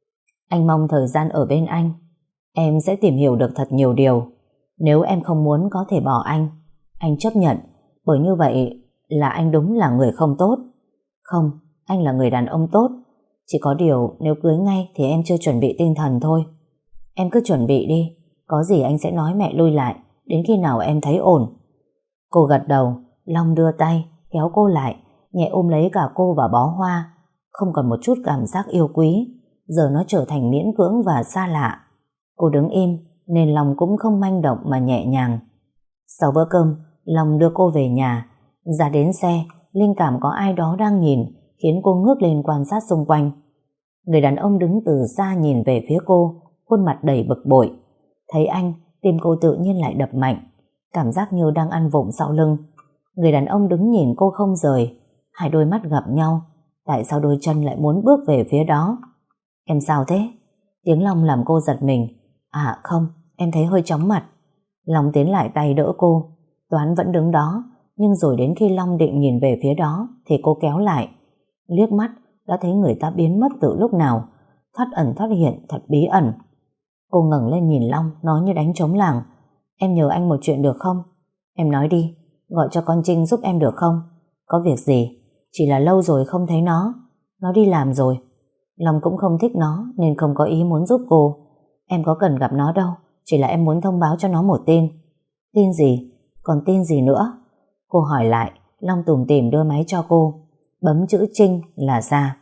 Anh mong thời gian ở bên anh, em sẽ tìm hiểu được thật nhiều điều. Nếu em không muốn có thể bỏ anh chấp nhận. Bởi như vậy là anh đúng là người không tốt. Không, anh là người đàn ông tốt. Chỉ có điều nếu cưới ngay thì em chưa chuẩn bị tinh thần thôi. Em cứ chuẩn bị đi. Có gì anh sẽ nói mẹ lui lại đến khi nào em thấy ổn. Cô gật đầu. Long đưa tay kéo cô lại, nhẹ ôm lấy cả cô và bó hoa. Không còn một chút cảm giác yêu quý. Giờ nó trở thành miễn cưỡng và xa lạ. Cô đứng im nên Long cũng không manh động mà nhẹ nhàng. Sau bữa cơm, Long đưa cô về nhà. Ra đến xe, linh cảm có ai đó đang nhìn khiến cô ngước lên quan sát xung quanh. Người đàn ông đứng từ xa nhìn về phía cô, khuôn mặt đầy bực bội. Thấy anh, tim cô tự nhiên lại đập mạnh, cảm giác như đang ăn vụng sau lưng. Người đàn ông đứng nhìn cô không rời, hai đôi mắt gặp nhau. Tại sao đôi chân lại muốn bước về phía đó? Em sao thế? Tiếng Long làm cô giật mình. À không, em thấy hơi chóng mặt. Long tiến lại tay đỡ cô. Toán vẫn đứng đó, nhưng rồi đến khi Long định nhìn về phía đó thì cô kéo lại. Liếc mắt đã thấy người ta biến mất từ lúc nào, thoát ẩn thoát hiện thật bí ẩn. Cô ngẩng lên nhìn Long, nói như đánh trống lảng. Em nhờ anh một chuyện được không? Em nói đi, gọi cho con Trinh giúp em được không? Có việc gì? Chỉ là lâu rồi không thấy nó đi làm rồi. Long cũng không thích nó nên không có ý muốn giúp cô. Em có cần gặp nó đâu, chỉ là em muốn thông báo cho nó một tin. Tin gì? Còn tin gì nữa? Cô hỏi lại. Long tủm tỉm đưa máy cho cô, bấm chữ Trinh là ra.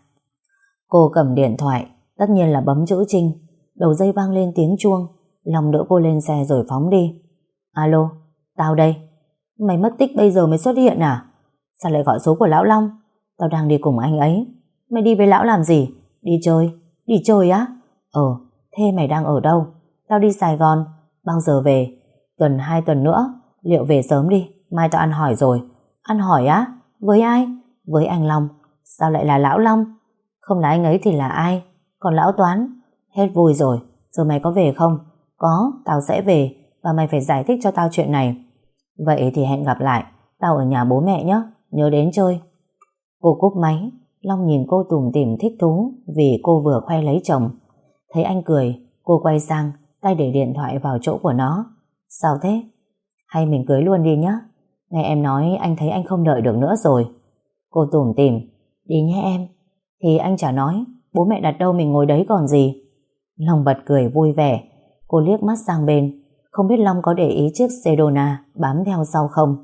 Cô cầm điện thoại, tất nhiên là bấm chữ Trinh. Đầu dây vang lên tiếng chuông. Long đỡ cô lên xe rồi phóng đi. Alo, tao đây. Mày mất tích bây giờ mới xuất hiện à? Sao lại gọi số của lão Long? Tao đang đi cùng anh ấy. Mày đi với lão làm gì? Đi chơi. Đi chơi á? Thế mày đang ở đâu? Tao đi Sài Gòn. Bao giờ về? Tuần 2 tuần nữa. Liệu về sớm đi, mai tao ăn hỏi rồi. Ăn hỏi á? Với ai? Với anh Long. Sao lại là lão Long? Không là anh ấy thì là ai? Còn lão Toán? Hết vui rồi. Giờ mày có về không? Có, tao sẽ về. Và mày phải giải thích cho tao chuyện này. Vậy thì hẹn gặp lại. Tao ở nhà bố mẹ nhé. Nhớ đến chơi. Cô cúp máy. Long nhìn cô tủm tỉm thích thú vì cô vừa khoe lấy chồng. Thấy anh cười, cô quay sang, tay để điện thoại vào chỗ của nó. Sao thế? Hay mình cưới luôn đi nhé. Nghe em nói anh thấy anh không đợi được nữa rồi. Cô tủm tỉm. Đi nhé em. Thì anh chả nói, bố mẹ đặt đâu mình ngồi đấy còn gì. Long bật cười vui vẻ. Cô liếc mắt sang bên, không biết Long có để ý chiếc Sedona bám theo sau không.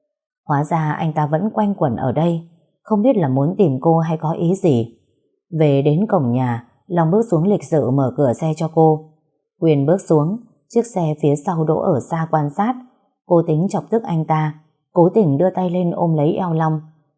Hóa ra anh ta vẫn quanh quẩn ở đây, không biết là muốn tìm cô hay có ý gì. Về đến cổng nhà, Long bước xuống lịch sự mở cửa xe cho cô. Quyền bước xuống, chiếc xe phía sau đỗ ở xa quan sát. Cô tính chọc tức anh ta, cố tình đưa tay lên ôm lấy eo Long.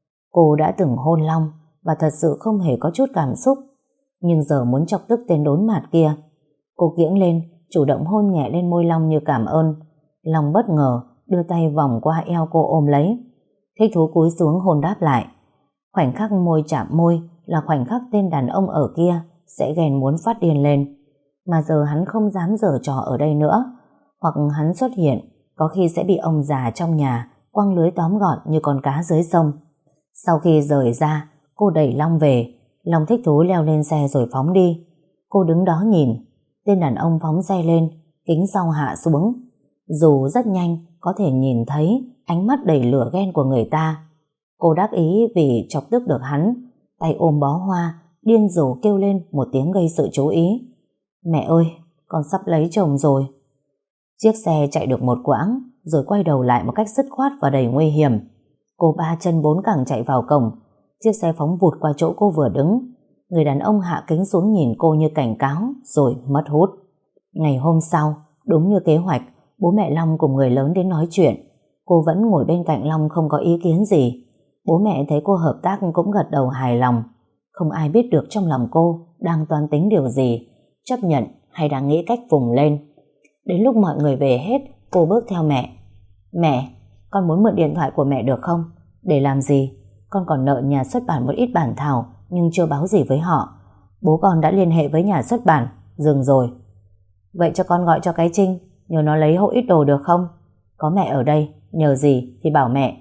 Cô đã từng hôn Long và thật sự không hề có chút cảm xúc, nhưng giờ muốn chọc tức tên đốn mạt kia. Cô kiễng lên, chủ động hôn nhẹ lên môi Long như cảm ơn. Long bất ngờ đưa tay vòng qua eo cô ôm lấy. Thích thú cúi xuống hôn đáp lại. Khoảnh khắc môi chạm môi là khoảnh khắc tên đàn ông ở kia sẽ ghen muốn phát điên lên. Mà giờ hắn không dám giở trò ở đây nữa, hoặc hắn xuất hiện có khi sẽ bị ông già trong nhà quăng lưới tóm gọn như con cá dưới sông. Sau khi rời ra, cô đẩy Long về. Long thích thú leo lên xe rồi phóng đi. Cô đứng đó nhìn. Tên đàn ông phóng xe lên, kính sau hạ xuống. Dù rất nhanh có thể nhìn thấy ánh mắt đầy lửa ghen của người ta. Cô đắc ý vì chọc tức được hắn, tay ôm bó hoa, điên rồ kêu lên một tiếng gây sự chú ý. Mẹ ơi, con sắp lấy chồng rồi. Chiếc xe chạy được một quãng rồi quay đầu lại một cách dứt khoát và đầy nguy hiểm. Cô ba chân bốn cẳng chạy vào cổng. Chiếc xe phóng vụt qua chỗ cô vừa đứng. Người đàn ông hạ kính xuống nhìn cô như cảnh cáo rồi mất hút. Ngày hôm sau, đúng như kế hoạch, bố mẹ Long cùng người lớn đến nói chuyện. Cô vẫn ngồi bên cạnh Long không có ý kiến gì. Bố mẹ thấy cô hợp tác cũng gật đầu hài lòng. Không ai biết được trong lòng cô đang toan tính điều gì, chấp nhận hay đang nghĩ cách vùng lên. Đến lúc mọi người về hết, cô bước theo mẹ. Mẹ, con muốn mượn điện thoại của mẹ được không? Để làm gì? Con còn nợ nhà xuất bản một ít bản thảo nhưng chưa báo gì với họ. Bố con đã liên hệ với nhà xuất bản, dừng rồi. Vậy cho con gọi cho cái Trinh, nhờ nó lấy hộ ít đồ được không? Có mẹ ở đây, nhờ gì thì bảo mẹ.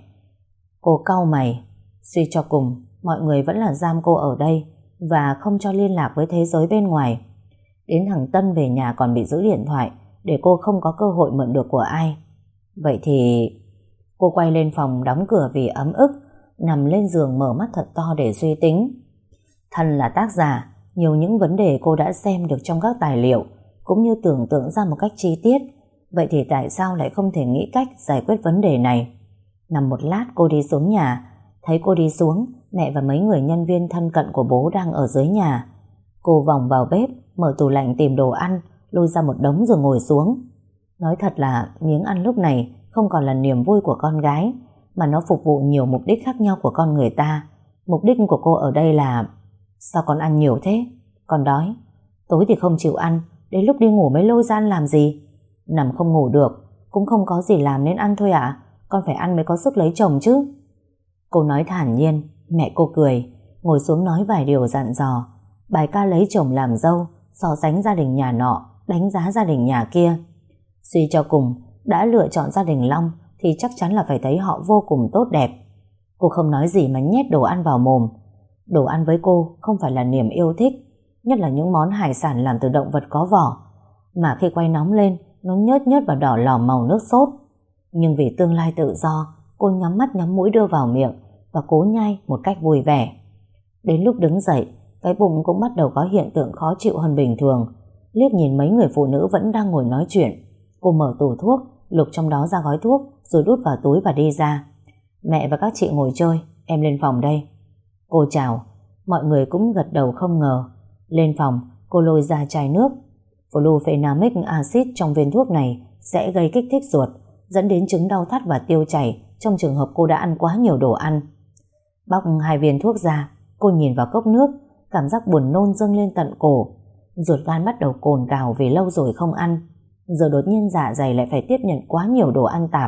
Cô cau mày, suy cho cùng, mọi người vẫn là giam cô ở đây và không cho liên lạc với thế giới bên ngoài. Đến thằng Tân về nhà còn bị giữ điện thoại để cô không có cơ hội mượn được của ai. Vậy thì... Cô quay lên phòng đóng cửa vì ấm ức, nằm lên giường mở mắt thật to để suy tính. Thân là tác giả, nhiều những vấn đề cô đã xem được trong các tài liệu, cũng như tưởng tượng ra một cách chi tiết. Vậy thì tại sao lại không thể nghĩ cách giải quyết vấn đề này? Nằm một lát cô đi xuống nhà. Thấy cô đi xuống, mẹ và mấy người nhân viên thân cận của bố đang ở dưới nhà. Cô vòng vào bếp, mở tủ lạnh tìm đồ ăn, lôi ra một đống rồi ngồi xuống. Nói thật là miếng ăn lúc này không còn là niềm vui của con gái, mà nó phục vụ nhiều mục đích khác nhau của con người ta. Mục đích của cô ở đây là: sao con ăn nhiều thế? Con đói. Tối thì không chịu ăn, đến lúc đi ngủ mới lôi ra ăn làm gì? Nằm không ngủ được, cũng không có gì làm nên ăn thôi ạ. Con phải ăn mới có sức lấy chồng chứ. Cô nói thản nhiên. Mẹ cô cười, ngồi xuống nói vài điều dặn dò. Bài ca lấy chồng làm dâu, so sánh gia đình nhà nọ, đánh giá gia đình nhà kia. Suy cho cùng, đã lựa chọn gia đình Long thì chắc chắn là phải thấy họ vô cùng tốt đẹp. Cô không nói gì mà nhét đồ ăn vào mồm. Đồ ăn với cô không phải là niềm yêu thích, nhất là những món hải sản làm từ động vật có vỏ, mà khi quay nóng lên nó nhớt nhớt và đỏ lòm màu nước sốt. Nhưng vì tương lai tự do, cô nhắm mắt nhắm mũi đưa vào miệng và cố nhai một cách vui vẻ. Đến lúc đứng dậy, cái bụng cũng bắt đầu có hiện tượng khó chịu hơn bình thường. Liếc nhìn mấy người phụ nữ vẫn đang ngồi nói chuyện, cô mở tủ thuốc, lục trong đó ra gói thuốc rồi đút vào túi và đi ra. Mẹ và các chị ngồi chơi, em lên phòng đây. Cô chào, mọi người cũng gật đầu không ngờ. Lên phòng, cô lôi ra chai nước. Flufenamic acid trong viên thuốc này sẽ gây kích thích ruột, dẫn đến chứng đau thắt và tiêu chảy trong trường hợp cô đã ăn quá nhiều đồ ăn. Bóc 2 viên thuốc ra, cô nhìn vào cốc nước, cảm giác buồn nôn dâng lên tận cổ. Ruột gan bắt đầu cồn cào vì lâu rồi không ăn. Giờ đột nhiên dạ dày lại phải tiếp nhận quá nhiều đồ ăn tạp.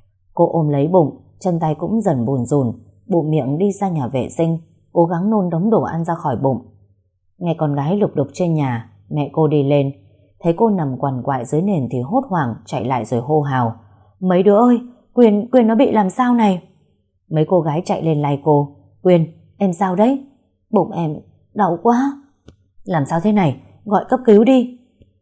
Cô ôm lấy bụng, chân tay cũng dần bùn rùn, bụng miệng đi ra nhà vệ sinh, cố gắng nôn đống đồ ăn ra khỏi bụng. Nghe con gái lục đục trên nhà, mẹ cô đi lên, thấy cô nằm quằn quại dưới nền thì hốt hoảng chạy lại rồi hô hào: mấy đứa ơi, Quyền nó bị làm sao này? Mấy cô gái chạy lên lay cô: Quyền, em sao đấy? Bụng em đau quá. Làm sao thế này? Gọi cấp cứu đi.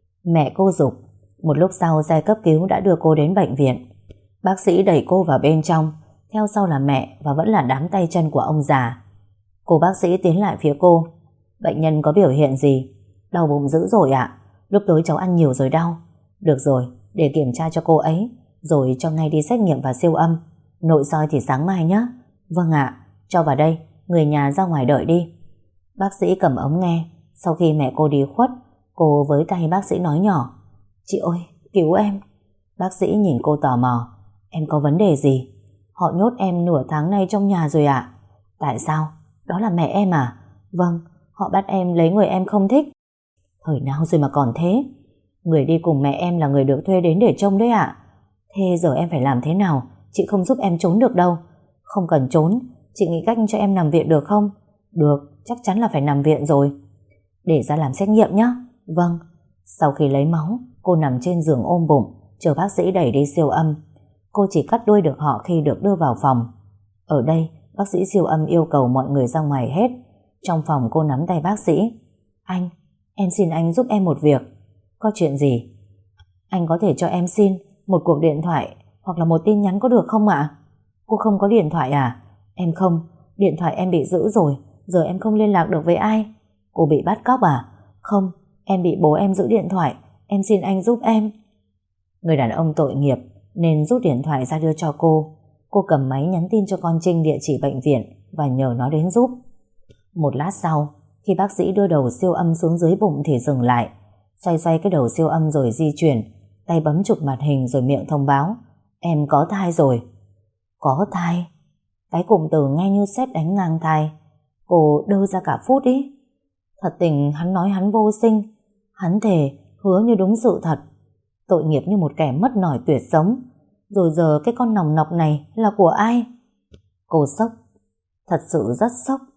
Mẹ cô giục. Một lúc sau xe cấp cứu đã đưa cô đến bệnh viện. Bác sĩ đẩy cô vào bên trong, theo sau là mẹ và vẫn là đám tay chân của ông già. Cô bác sĩ tiến lại phía cô. Bệnh nhân có biểu hiện gì? Đau bụng dữ rồi ạ. Lúc tối cháu ăn nhiều rồi đau. Được rồi, để kiểm tra cho cô ấy, rồi cho ngay đi xét nghiệm và siêu âm. Nội soi thì sáng mai nhé. Vâng ạ, cho vào đây, người nhà ra ngoài đợi đi. Bác sĩ cầm ống nghe. Sau khi mẹ cô đi khuất, cô với tay bác sĩ nói nhỏ: chị ơi, cứu em. Bác sĩ nhìn cô tò mò. Em có vấn đề gì? Họ nhốt em nửa tháng nay trong nhà rồi ạ. Tại sao? Đó là mẹ em à? Vâng, họ bắt em lấy người em không thích. Thời nào rồi mà còn thế? Người đi cùng mẹ em là người được thuê đến để trông đấy ạ. Thế giờ em phải làm thế nào? Chị không giúp em trốn được đâu. Không cần trốn, chị nghĩ cách cho em nằm viện được không? Được, chắc chắn là phải nằm viện rồi. Để ra làm xét nghiệm nhé. Vâng. Sau khi lấy máu, cô nằm trên giường ôm bụng, chờ bác sĩ đẩy đi siêu âm. Cô chỉ cắt đuôi được họ khi được đưa vào phòng. Ở đây, bác sĩ siêu âm yêu cầu mọi người ra ngoài hết. Trong phòng cô nắm tay bác sĩ. Anh, em xin anh giúp em một việc. Có chuyện gì? Anh có thể cho em xin một cuộc điện thoại hoặc là một tin nhắn có được không ạ? Cô không có điện thoại à? Em không, điện thoại em bị giữ rồi, giờ em không liên lạc được với ai. Cô bị bắt cóc à? Không, em bị bố em giữ điện thoại, em xin anh giúp em. Người đàn ông tội nghiệp nên rút điện thoại ra đưa cho cô. Cô cầm máy nhắn tin cho con Trinh địa chỉ bệnh viện và nhờ nó đến giúp. Một lát sau, khi bác sĩ đưa đầu siêu âm xuống dưới bụng thì dừng lại, xoay xoay cái đầu siêu âm rồi di chuyển, tay bấm chụp màn hình rồi miệng thông báo: em có thai rồi. Có thai? Cái cụm từ nghe như sét đánh ngang tai. Cô đơ ra cả phút ý. Thật tình hắn nói hắn vô sinh, hắn thề hứa như đúng sự thật. Tội nghiệp như một kẻ mất nòi tuyệt sống. Rồi giờ cái con nòng nọc này là của ai? Cô sốc, thật sự rất sốc.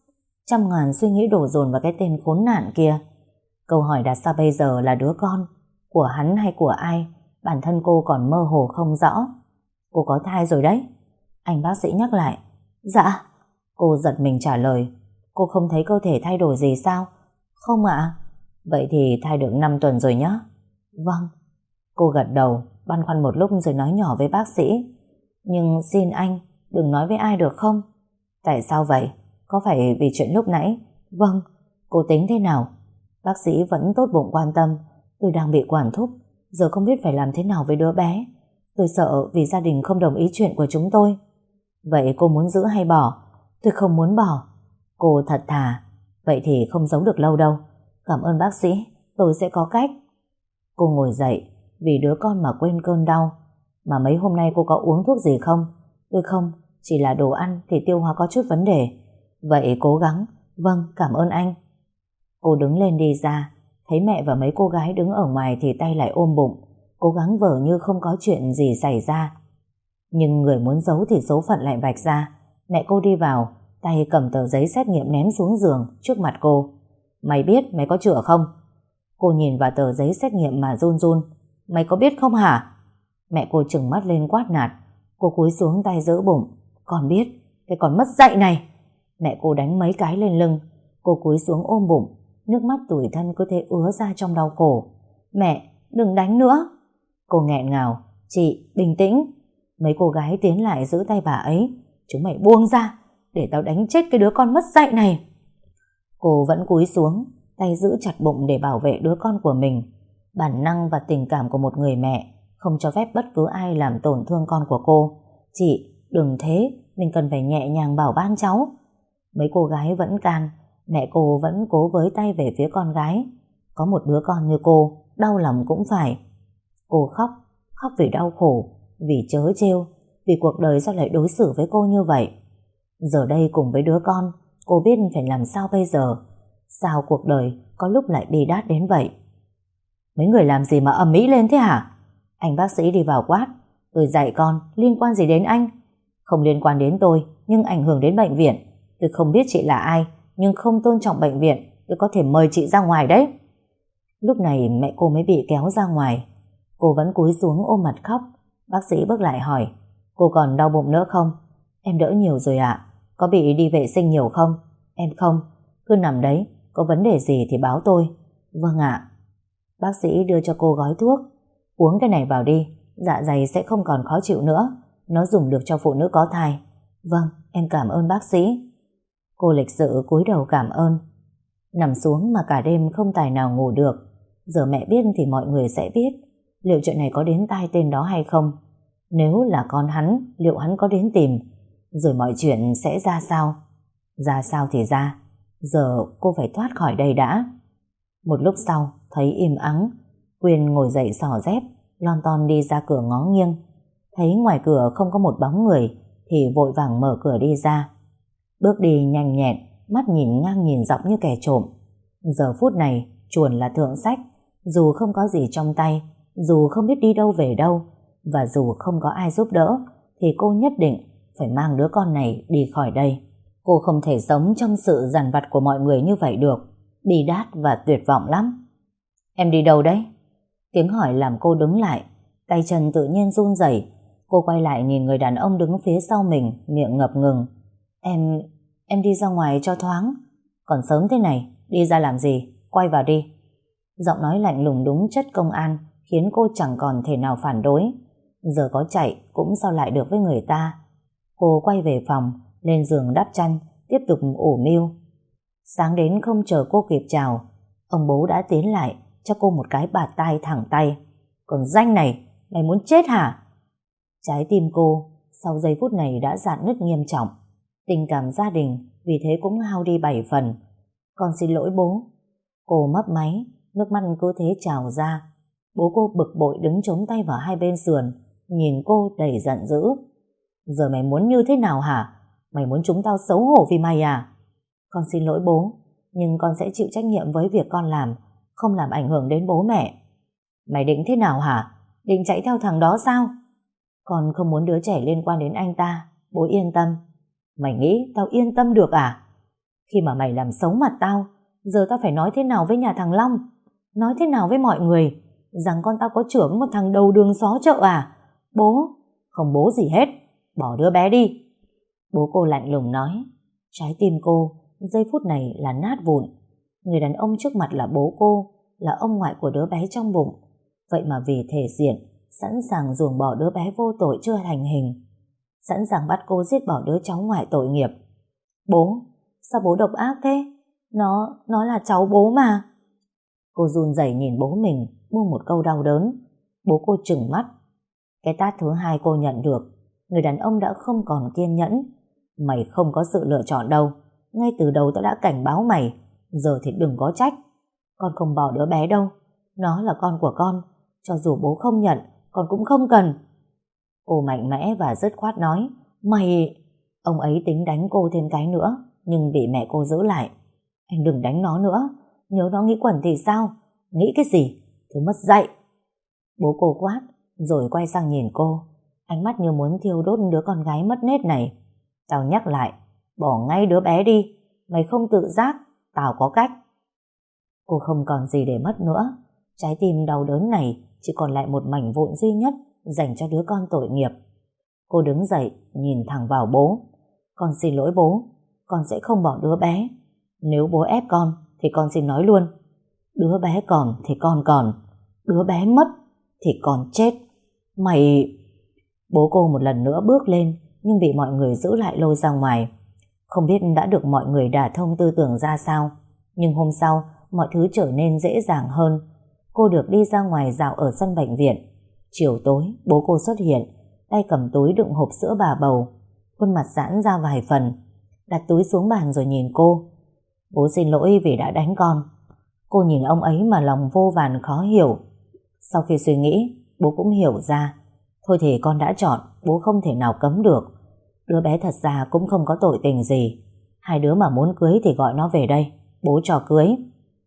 Trăm ngàn suy nghĩ đổ dồn vào cái tên khốn nạn kia. Câu hỏi đặt ra bây giờ là đứa con của hắn hay của ai, bản thân cô còn mơ hồ không rõ. Cô có thai rồi đấy. Anh bác sĩ nhắc lại. Dạ. Cô giật mình trả lời. Cô không thấy cơ thể thay đổi gì sao? Không ạ. Vậy thì thai được 5 tuần rồi nhé. Vâng. Cô gật đầu, băn khoăn một lúc rồi nói nhỏ với bác sĩ. Nhưng xin anh, đừng nói với ai được không? Tại sao vậy? Có phải vì chuyện lúc nãy? Vâng. Cô tính thế nào? Bác sĩ vẫn tốt bụng quan tâm. Tôi đang bị quản thúc, giờ không biết phải làm thế nào với đứa bé. Tôi sợ vì gia đình không đồng ý chuyện của chúng tôi. Vậy cô muốn giữ hay bỏ? Tôi không muốn bỏ. Cô thật thà. Vậy thì không giấu được lâu đâu. Cảm ơn bác sĩ, tôi sẽ có cách. Cô ngồi dậy, vì đứa con mà quên cơn đau. Mà mấy hôm nay cô có uống thuốc gì không? Tôi không, chỉ là đồ ăn thì tiêu hóa có chút vấn đề. Vậy cố gắng. Vâng, cảm ơn anh. Cô đứng lên đi ra, thấy mẹ và mấy cô gái đứng ở ngoài thì tay lại ôm bụng, cố gắng vờ như không có chuyện gì xảy ra. Nhưng người muốn giấu thì số phận lại vạch ra. Mẹ cô đi vào, tay cầm tờ giấy xét nghiệm ném xuống giường trước mặt cô. Mày biết mày có chữa không? Cô nhìn vào tờ giấy xét nghiệm mà run run. Mày có biết không hả? Mẹ cô trừng mắt lên quát nạt. Cô cúi xuống tay giữ bụng. Con biết, cái con mất dạy này. Mẹ cô đánh mấy cái lên lưng. Cô cúi xuống ôm bụng, nước mắt tủi thân cứ thế ứa ra trong đau cổ. Mẹ, đừng đánh nữa. Cô nghẹn ngào. Chị, bình tĩnh. Mấy cô gái tiến lại giữ tay bà ấy. Chúng mày buông ra, để tao đánh chết cái đứa con mất dạy này. Cô vẫn cúi xuống, tay giữ chặt bụng để bảo vệ đứa con của mình. Bản năng và tình cảm của một người mẹ không cho phép bất cứ ai làm tổn thương con của cô. Chị, đừng thế, mình cần phải nhẹ nhàng bảo ban cháu. Mấy cô gái vẫn can, mẹ cô vẫn cố với tay về phía con gái. Có một đứa con như cô, đau lòng cũng phải. Cô khóc, khóc vì đau khổ, vì trớ trêu, vì cuộc đời sao lại đối xử với cô như vậy. Giờ đây cùng với đứa con, cô biết phải làm sao bây giờ. Sao cuộc đời có lúc lại bi đát đến vậy? Mấy người làm gì mà ầm ĩ lên thế hả? Anh bác sĩ đi vào quát. Tôi dạy con, liên quan gì đến anh? Không liên quan đến tôi, nhưng ảnh hưởng đến bệnh viện. Tôi không biết chị là ai, nhưng không tôn trọng bệnh viện, tôi có thể mời chị ra ngoài đấy. Lúc này mẹ cô mới bị kéo ra ngoài. Cô vẫn cúi xuống ôm mặt khóc. Bác sĩ bước lại hỏi. Cô còn đau bụng nữa không? Em đỡ nhiều rồi ạ. Có bị đi vệ sinh nhiều không? Em không. Cứ nằm đấy, có vấn đề gì thì báo tôi. Vâng ạ. Bác sĩ đưa cho cô gói thuốc. Uống cái này vào đi, dạ dày sẽ không còn khó chịu nữa. Nó dùng được cho phụ nữ có thai. Vâng, em cảm ơn bác sĩ. Cô lịch sự cúi đầu cảm ơn. Nằm xuống mà cả đêm không tài nào ngủ được. Giờ mẹ biết thì mọi người sẽ biết. Liệu chuyện này có đến tai tên đó hay không? Nếu là con hắn, liệu hắn có đến tìm? Rồi mọi chuyện sẽ ra sao? Ra sao thì ra. Giờ cô phải thoát khỏi đây đã. Một lúc sau, thấy im ắng, Quyên ngồi dậy xỏ dép, lon ton đi ra cửa ngó nghiêng. Thấy ngoài cửa không có một bóng người, thì vội vàng mở cửa đi ra. Bước đi nhanh nhẹn, mắt nhìn ngang nhìn dọc như kẻ trộm. Giờ phút này, chuồn là thượng sách. Dù không có gì trong tay, dù không biết đi đâu về đâu, và dù không có ai giúp đỡ, thì cô nhất định phải mang đứa con này đi khỏi đây. Cô không thể sống trong sự dằn vặt của mọi người như vậy được. Bi đát và tuyệt vọng lắm. Em đi đâu đấy? Tiếng hỏi làm cô đứng lại. Tay chân tự nhiên run rẩy. Cô quay lại nhìn người đàn ông đứng phía sau mình, miệng ngập ngừng. Em đi ra ngoài cho thoáng. Còn sớm thế này, đi ra làm gì? Quay vào đi. Giọng nói lạnh lùng đúng chất công an khiến cô chẳng còn thể nào phản đối. Giờ có chạy cũng sao lại được với người ta. Cô quay về phòng, lên giường đắp chăn, tiếp tục ủ mưu. Sáng đến không chờ cô kịp chào, ông bố đã tiến lại cho cô một cái bạt tai thẳng tay. Còn danh này, mày muốn chết hả? Trái tim cô sau giây phút này đã rạn nứt nghiêm trọng. Tình cảm gia đình vì thế cũng hao đi 7 phần. Con xin lỗi bố. Cô mấp máy, nước mắt cứ thế trào ra. Bố cô bực bội đứng chống tay vào hai bên sườn, nhìn cô đầy giận dữ. Giờ mày muốn như thế nào hả? Mày muốn chúng tao xấu hổ vì mày à? Con xin lỗi bố, nhưng con sẽ chịu trách nhiệm với việc con làm, không làm ảnh hưởng đến bố mẹ. Mày định thế nào hả? Định chạy theo thằng đó sao? Con không muốn đứa trẻ liên quan đến anh ta, bố yên tâm. Mày nghĩ tao yên tâm được à? Khi mà mày làm xấu mặt tao, giờ tao phải nói thế nào với nhà thằng Long? Nói thế nào với mọi người? Rằng con tao có chưởng một thằng đầu đường xó chợ à? Bố? Không bố gì hết. Bỏ đứa bé đi. Bố cô lạnh lùng nói. Trái tim cô giây phút này là nát vụn. Người đàn ông trước mặt là bố cô, là ông ngoại của đứa bé trong bụng. Vậy mà vì thể diện, sẵn sàng ruồng bỏ đứa bé vô tội chưa thành hình, sẵn sàng bắt cô giết bỏ đứa cháu ngoại tội nghiệp. Bố, sao bố độc ác thế? Nó là cháu bố mà. Cô run rẩy nhìn bố mình, buông một câu đau đớn. Bố cô trừng mắt. Cái tát thứ hai cô nhận được, người đàn ông đã không còn kiên nhẫn. Mày không có sự lựa chọn đâu. Ngay từ đầu tao đã cảnh báo mày, giờ thì đừng có trách. Con không bỏ đứa bé đâu. Nó là con của con. Cho dù bố không nhận, con cũng không cần. Cô mạnh mẽ và dứt khoát nói. Mày... Ông ấy tính đánh cô thêm cái nữa, nhưng bị mẹ cô giữ lại. Anh đừng đánh nó nữa. Nếu nó nghĩ quẩn thì sao? Nghĩ cái gì? Thứ mất dạy. Bố cô quát, rồi quay sang nhìn cô. Ánh mắt như muốn thiêu đốt đứa con gái mất nết này. Tao nhắc lại, bỏ ngay đứa bé đi. Mày không tự giác, tao có cách. Cô không còn gì để mất nữa. Trái tim đau đớn này chỉ còn lại một mảnh vụn duy nhất dành cho đứa con tội nghiệp. Cô đứng dậy, nhìn thẳng vào bố. Con xin lỗi bố, con sẽ không bỏ đứa bé. Nếu bố ép con thì con xin nói luôn. Đứa bé còn thì con còn, đứa bé mất thì con chết. Mày... Bố cô một lần nữa bước lên, nhưng bị mọi người giữ lại lôi ra ngoài. Không biết đã được mọi người đả thông tư tưởng ra sao, nhưng hôm sau mọi thứ trở nên dễ dàng hơn. Cô được đi ra ngoài dạo ở sân bệnh viện. Chiều tối bố cô xuất hiện, tay cầm túi đựng hộp sữa bà bầu, khuôn mặt giãn ra vài phần. Đặt túi xuống bàn rồi nhìn cô. Bố xin lỗi vì đã đánh con. Cô nhìn ông ấy mà lòng vô vàn khó hiểu. Sau khi suy nghĩ, bố cũng hiểu ra. Thôi thì con đã chọn, bố không thể nào cấm được. Đứa bé thật ra cũng không có tội tình gì. Hai đứa mà muốn cưới thì gọi nó về đây, bố cho cưới.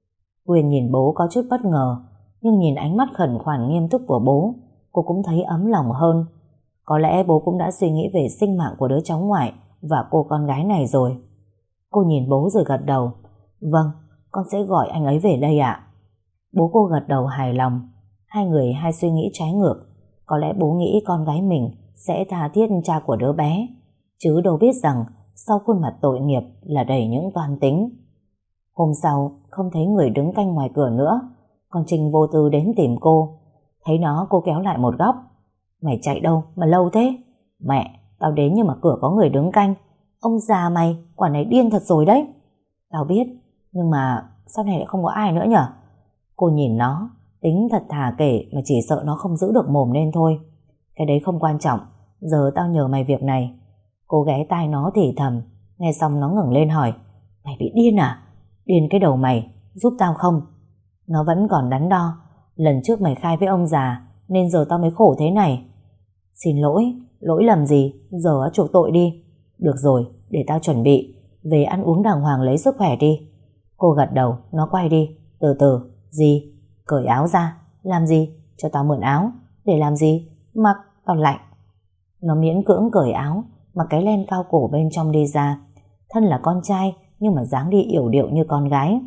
Quyên nhìn bố có chút bất ngờ, nhưng nhìn ánh mắt khẩn khoản nghiêm túc của bố, cô cũng thấy ấm lòng hơn. Có lẽ bố cũng đã suy nghĩ về sinh mạng của đứa cháu ngoại và cô con gái này rồi. Cô nhìn bố rồi gật đầu. Vâng, con sẽ gọi anh ấy về đây ạ. Bố cô gật đầu hài lòng. Hai người hai suy nghĩ trái ngược. Có lẽ bố nghĩ con gái mình sẽ tha thiết cha của đứa bé, chứ đâu biết rằng sau khuôn mặt tội nghiệp là đầy những toan tính. Hôm sau không thấy người đứng canh ngoài cửa nữa, con Trinh vô tư đến tìm cô. Thấy nó, cô kéo lại một góc. Mày chạy đâu mà lâu thế? Mẹ, tao đến nhưng mà cửa có người đứng canh. Ông già mày, quả này điên thật rồi đấy. Tao biết, nhưng mà sau này lại không có ai nữa nhở? Cô nhìn nó, tính thật thà kể mà chỉ sợ nó không giữ được mồm nên thôi. Cái đấy không quan trọng, giờ tao nhờ mày việc này. Cô ghé tai nó thì thầm. Nghe xong nó ngẩng lên hỏi. Mày bị điên à? Điên cái đầu mày, giúp tao không? Nó vẫn còn đắn đo. Lần trước mày khai với ông già nên giờ tao mới khổ thế này. Xin lỗi, lỗi lầm gì? Giờ chuộc tội đi. Được rồi, để tao chuẩn bị. Về ăn uống đàng hoàng lấy sức khỏe đi. Cô gật đầu, nó quay đi. Từ từ, gì? Cởi áo ra. Làm gì? Cho tao mượn áo. Để làm gì? Mặc, tao lạnh. Nó miễn cưỡng cởi áo, mặc cái len cao cổ bên trong đi ra. Thân là con trai nhưng mà dáng đi yểu điệu như con gái.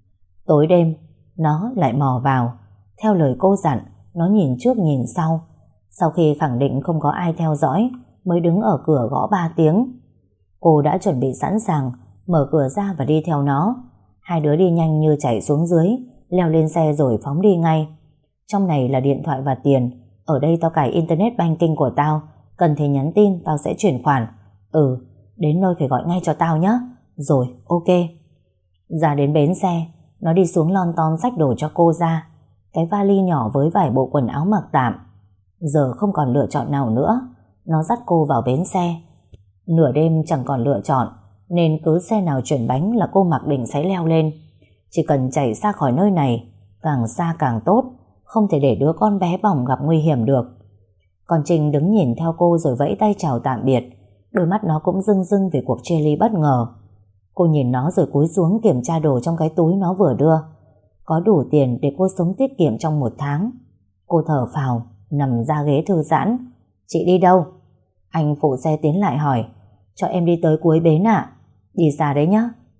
Tối đêm nó lại mò vào. Theo lời cô dặn, nó nhìn trước nhìn sau. Sau khi khẳng định không có ai theo dõi, mới đứng ở cửa gõ 3 tiếng. Cô đã chuẩn bị sẵn sàng, mở cửa ra và đi theo nó. Hai đứa đi nhanh như chạy xuống dưới, leo lên xe rồi phóng đi ngay. Trong này là điện thoại và tiền. Ở đây tao cài internet banking của tao, cần thì nhắn tin tao sẽ chuyển khoản. Đến nơi phải gọi ngay cho tao nhé. Rồi, ok. Ra đến bến xe, nó đi xuống lon ton xách đồ cho cô ra. Cái vali nhỏ với vài bộ quần áo mặc tạm. Giờ không còn lựa chọn nào nữa. Nó dắt cô vào bến xe. Nửa đêm chẳng còn lựa chọn, nên cứ xe nào chuyển bánh là cô mặc định sẽ leo lên. Chỉ cần chạy xa khỏi nơi này, càng xa càng tốt, không thể để đứa con bé bỏng gặp nguy hiểm được. Còn Trinh đứng nhìn theo cô rồi vẫy tay chào tạm biệt. Đôi mắt nó cũng rưng rưng về cuộc chia ly bất ngờ. Cô nhìn nó rồi cúi xuống kiểm tra đồ trong cái túi nó vừa đưa. Có đủ tiền để cô sống tiết kiệm trong 1 tháng. Cô thở phào, nằm ra ghế thư giãn. Chị đi đâu? Anh phụ xe tiến lại hỏi. Cho em đi tới cuối bến ạ. Đi xa đấy nhá.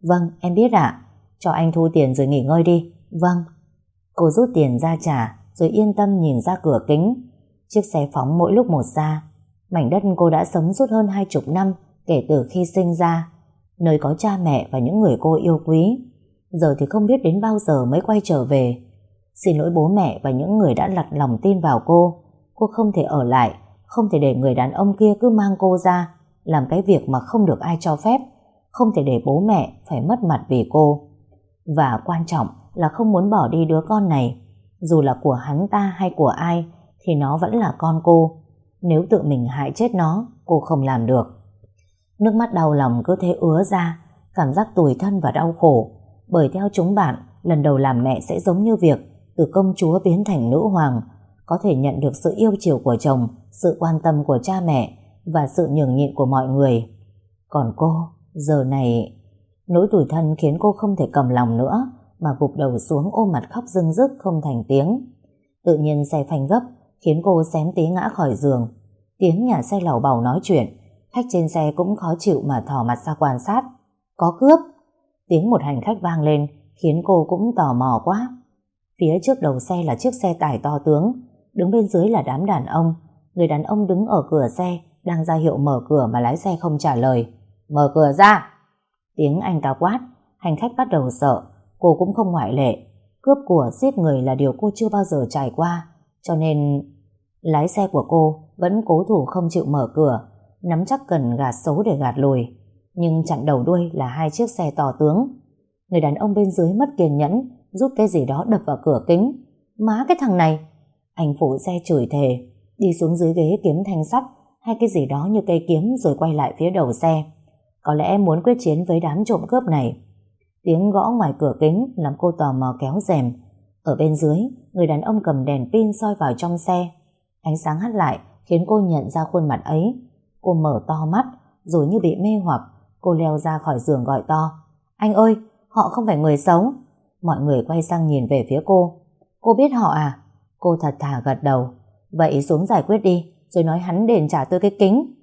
Vâng, em biết ạ. Cho anh thu tiền rồi nghỉ ngơi đi. Vâng. Cô rút tiền ra trả rồi yên tâm nhìn ra cửa kính. Chiếc xe phóng mỗi lúc một xa. Mảnh đất cô đã sống suốt hơn 20 năm kể từ khi sinh ra, nơi có cha mẹ và những người cô yêu quý. Giờ thì không biết đến bao giờ mới quay trở về. Xin lỗi bố mẹ và những người đã đặt lòng tin vào cô. Cô không thể ở lại, không thể để người đàn ông kia cứ mang cô ra làm cái việc mà không được ai cho phép, không thể để bố mẹ phải mất mặt vì cô. Và quan trọng là không muốn bỏ đi đứa con này. Dù là của hắn ta hay của ai thì nó vẫn là con cô. Nếu tự mình hại chết nó, cô không làm được. Nước mắt đau lòng cứ thế ứa ra, cảm giác tủi thân và đau khổ. Bởi theo chúng bạn, lần đầu làm mẹ sẽ giống như việc từ công chúa biến thành nữ hoàng, có thể nhận được sự yêu chiều của chồng, sự quan tâm của cha mẹ và sự nhường nhịn của mọi người. Còn cô, giờ này, nỗi tủi thân khiến cô không thể cầm lòng nữa mà gục đầu xuống ôm mặt khóc rưng rức không thành tiếng. Tự nhiên xe phanh gấp khiến cô xém tí ngã khỏi giường. Tiếng nhà xe làu bàu nói chuyện, khách trên xe cũng khó chịu mà thò mặt ra quan sát. Có cướp! Tiếng một hành khách vang lên khiến cô cũng tò mò quá. Phía trước đầu xe là chiếc xe tải to tướng, đứng bên dưới là đám đàn ông. Người đàn ông đứng ở cửa xe đang ra hiệu mở cửa mà lái xe không trả lời. Mở cửa ra! Tiếng anh ta quát, hành khách bắt đầu sợ. Cô cũng không ngoại lệ. Cướp của giết người là điều cô chưa bao giờ trải qua, cho nên lái xe của cô vẫn cố thủ không chịu mở cửa, nắm chắc cần gạt xấu để gạt lùi. Nhưng chặn đầu đuôi là hai chiếc xe to tướng. Người đàn ông bên dưới mất kiên nhẫn, rút cái gì đó đập vào cửa kính. Má cái thằng này! Anh phụ xe chửi thề, đi xuống dưới ghế kiếm thanh sắt hay cái gì đó như cây kiếm rồi quay lại phía đầu xe. Có lẽ muốn quyết chiến với đám trộm cướp này. Tiếng gõ ngoài cửa kính làm cô tò mò kéo rèm. Ở bên dưới, người đàn ông cầm đèn pin soi vào trong xe. Ánh sáng hắt lại khiến cô nhận ra khuôn mặt ấy. Cô mở to mắt, rồi như bị mê hoặc, cô leo ra khỏi giường gọi to. Anh ơi, họ không phải người xấu. Mọi người quay sang nhìn về phía cô. Cô biết họ à? Cô thật thà gật đầu. Vậy xuống giải quyết đi, rồi nói hắn đền trả tôi cái kính.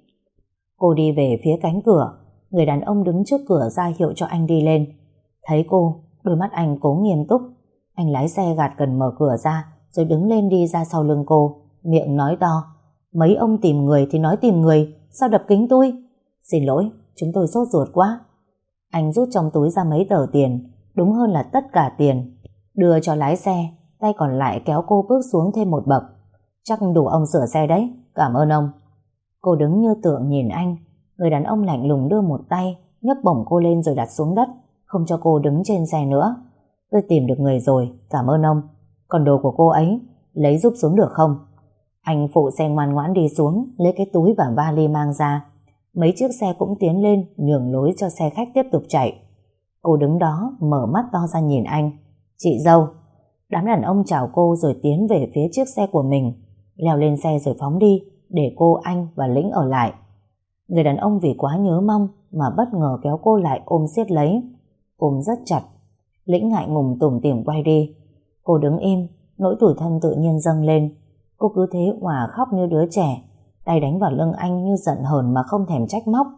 Cô đi về phía cánh cửa. Người đàn ông đứng trước cửa ra hiệu cho anh đi lên. Thấy cô, đôi mắt anh cố nghiêm túc. Anh lái xe gạt cần mở cửa ra, rồi đứng lên đi ra sau lưng cô, miệng nói to. Mấy ông tìm người thì nói tìm người, sao đập kính tôi? Xin lỗi, chúng tôi sốt ruột quá. Anh rút trong túi ra mấy tờ tiền, đúng hơn là tất cả tiền, đưa cho lái xe, tay còn lại kéo cô bước xuống thêm một bậc. Chắc đủ ông sửa xe đấy, cảm ơn ông. Cô đứng như tượng nhìn anh. Người đàn ông lạnh lùng đưa một tay nhấc bổng cô lên rồi đặt xuống đất, không cho cô đứng trên xe nữa. Tôi tìm được người rồi, cảm ơn ông. Còn đồ của cô ấy, lấy giúp xuống được không? Anh phụ xe ngoan ngoãn đi xuống, lấy cái túi và vali mang ra. Mấy chiếc xe cũng tiến lên, nhường lối cho xe khách tiếp tục chạy. Cô đứng đó, mở mắt to ra nhìn anh. Chị dâu. Đám đàn ông chào cô rồi tiến về phía chiếc xe của mình, leo lên xe rồi phóng đi, để cô, anh và Lĩnh ở lại. Người đàn ông vì quá nhớ mong mà bất ngờ kéo cô lại ôm siết lấy. Ôm rất chặt. Lĩnh ngại ngùng tủm tỉm quay đi. Cô đứng im, nỗi tủi thân tự nhiên dâng lên. Cô cứ thế òa khóc như đứa trẻ, tay đánh vào lưng anh như giận hờn mà không thèm trách móc.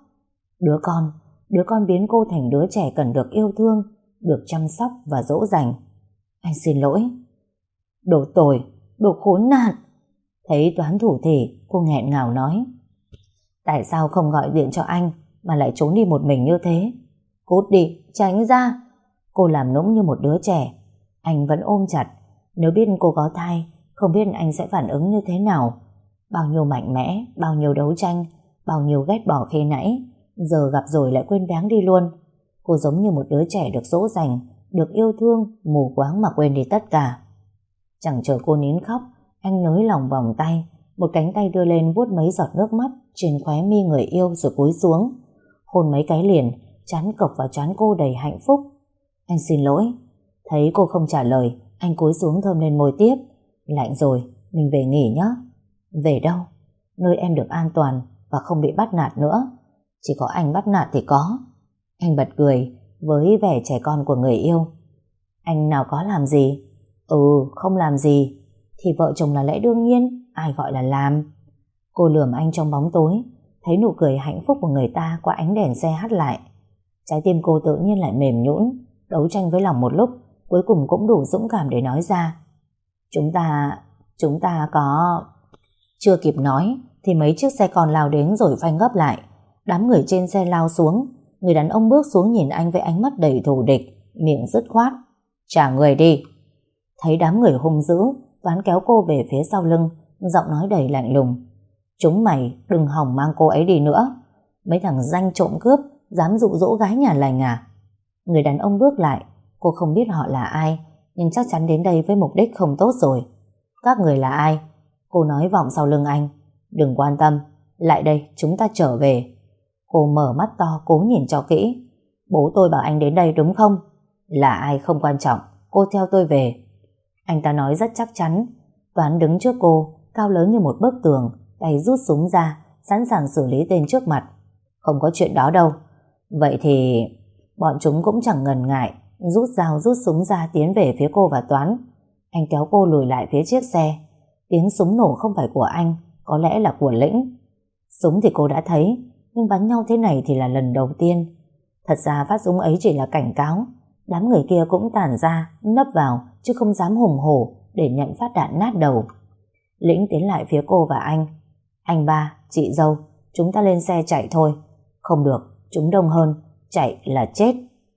Đứa con biến cô thành đứa trẻ cần được yêu thương, được chăm sóc và dỗ dành. Anh xin lỗi. Đồ tồi, đồ khốn nạn. Thấy toán thủ thì, cô nghẹn ngào nói. Tại sao không gọi điện cho anh mà lại trốn đi một mình như thế? Cút đi, tránh ra. Cô làm nũng như một đứa trẻ. Anh vẫn ôm chặt. Nếu biết cô có thai, không biết anh sẽ phản ứng như thế nào. Bao nhiêu mạnh mẽ, bao nhiêu đấu tranh, bao nhiêu ghét bỏ khi nãy, giờ gặp rồi lại quên bén đi luôn. Cô giống như một đứa trẻ được dỗ dành, được yêu thương, mù quáng mà quên đi tất cả. Chẳng chờ cô nín khóc, anh nới lòng vòng tay, một cánh tay đưa lên vuốt mấy giọt nước mắt trên khóe mi người yêu rồi cúi xuống, hôn mấy cái liền, trán cộc vào trán cô đầy hạnh phúc. Anh xin lỗi. Thấy cô không trả lời, anh cúi xuống thơm lên môi tiếp. Lạnh rồi, mình về nghỉ nhé. Về đâu? Nơi em được an toàn và không bị bắt nạt nữa. Chỉ có anh bắt nạt thì có. Anh bật cười với vẻ trẻ con của người yêu. Anh nào có làm gì? Không làm gì. Thì vợ chồng là lẽ đương nhiên, ai gọi là làm. Cô lườm anh trong bóng tối, thấy nụ cười hạnh phúc của người ta qua ánh đèn xe hắt lại. Trái tim cô tự nhiên lại mềm nhũn, đấu tranh với lòng một lúc, cuối cùng cũng đủ dũng cảm để nói ra. Chúng ta có... Chưa kịp nói thì mấy chiếc xe còn lao đến rồi phanh gấp lại. Đám người trên xe lao xuống. Người đàn ông bước xuống nhìn anh với ánh mắt đầy thù địch, miệng dứt khoát: "Trả người đi." Thấy đám người hung dữ, Toán kéo cô về phía sau lưng, giọng nói đầy lạnh lùng: "Chúng mày đừng hòng mang cô ấy đi nữa. Mấy thằng danh trộm cướp dám dụ dỗ gái nhà lành à?" Người đàn ông bước lại. Cô không biết họ là ai, nhưng chắc chắn đến đây với mục đích không tốt rồi. "Các người là ai?" Cô nói vọng sau lưng anh. "Đừng quan tâm, lại đây, chúng ta trở về." Cô mở mắt to cố nhìn cho kỹ. "Bố tôi bảo anh đến đây đúng không?" "Là ai không quan trọng, cô theo tôi về." Anh ta nói rất chắc chắn. Toán đứng trước cô, cao lớn như một bức tường, tay rút súng ra, sẵn sàng xử lý tên trước mặt. "Không có chuyện đó đâu." "Vậy thì..." Bọn chúng cũng chẳng ngần ngại, rút dao rút súng ra tiến về phía cô và Toán. Anh kéo cô lùi lại phía chiếc xe. Tiếng súng nổ không phải của anh, có lẽ là của Lĩnh. Súng thì cô đã thấy, nhưng bắn nhau thế này thì là lần đầu tiên. Thật ra phát súng ấy chỉ là cảnh cáo. Đám người kia cũng tản ra, nấp vào, chứ không dám hùng hổ để nhận phát đạn nát đầu. Lĩnh tiến lại phía cô và anh. "Anh ba, chị dâu, chúng ta lên xe chạy thôi." "Không được, chúng đông hơn, chạy là chết."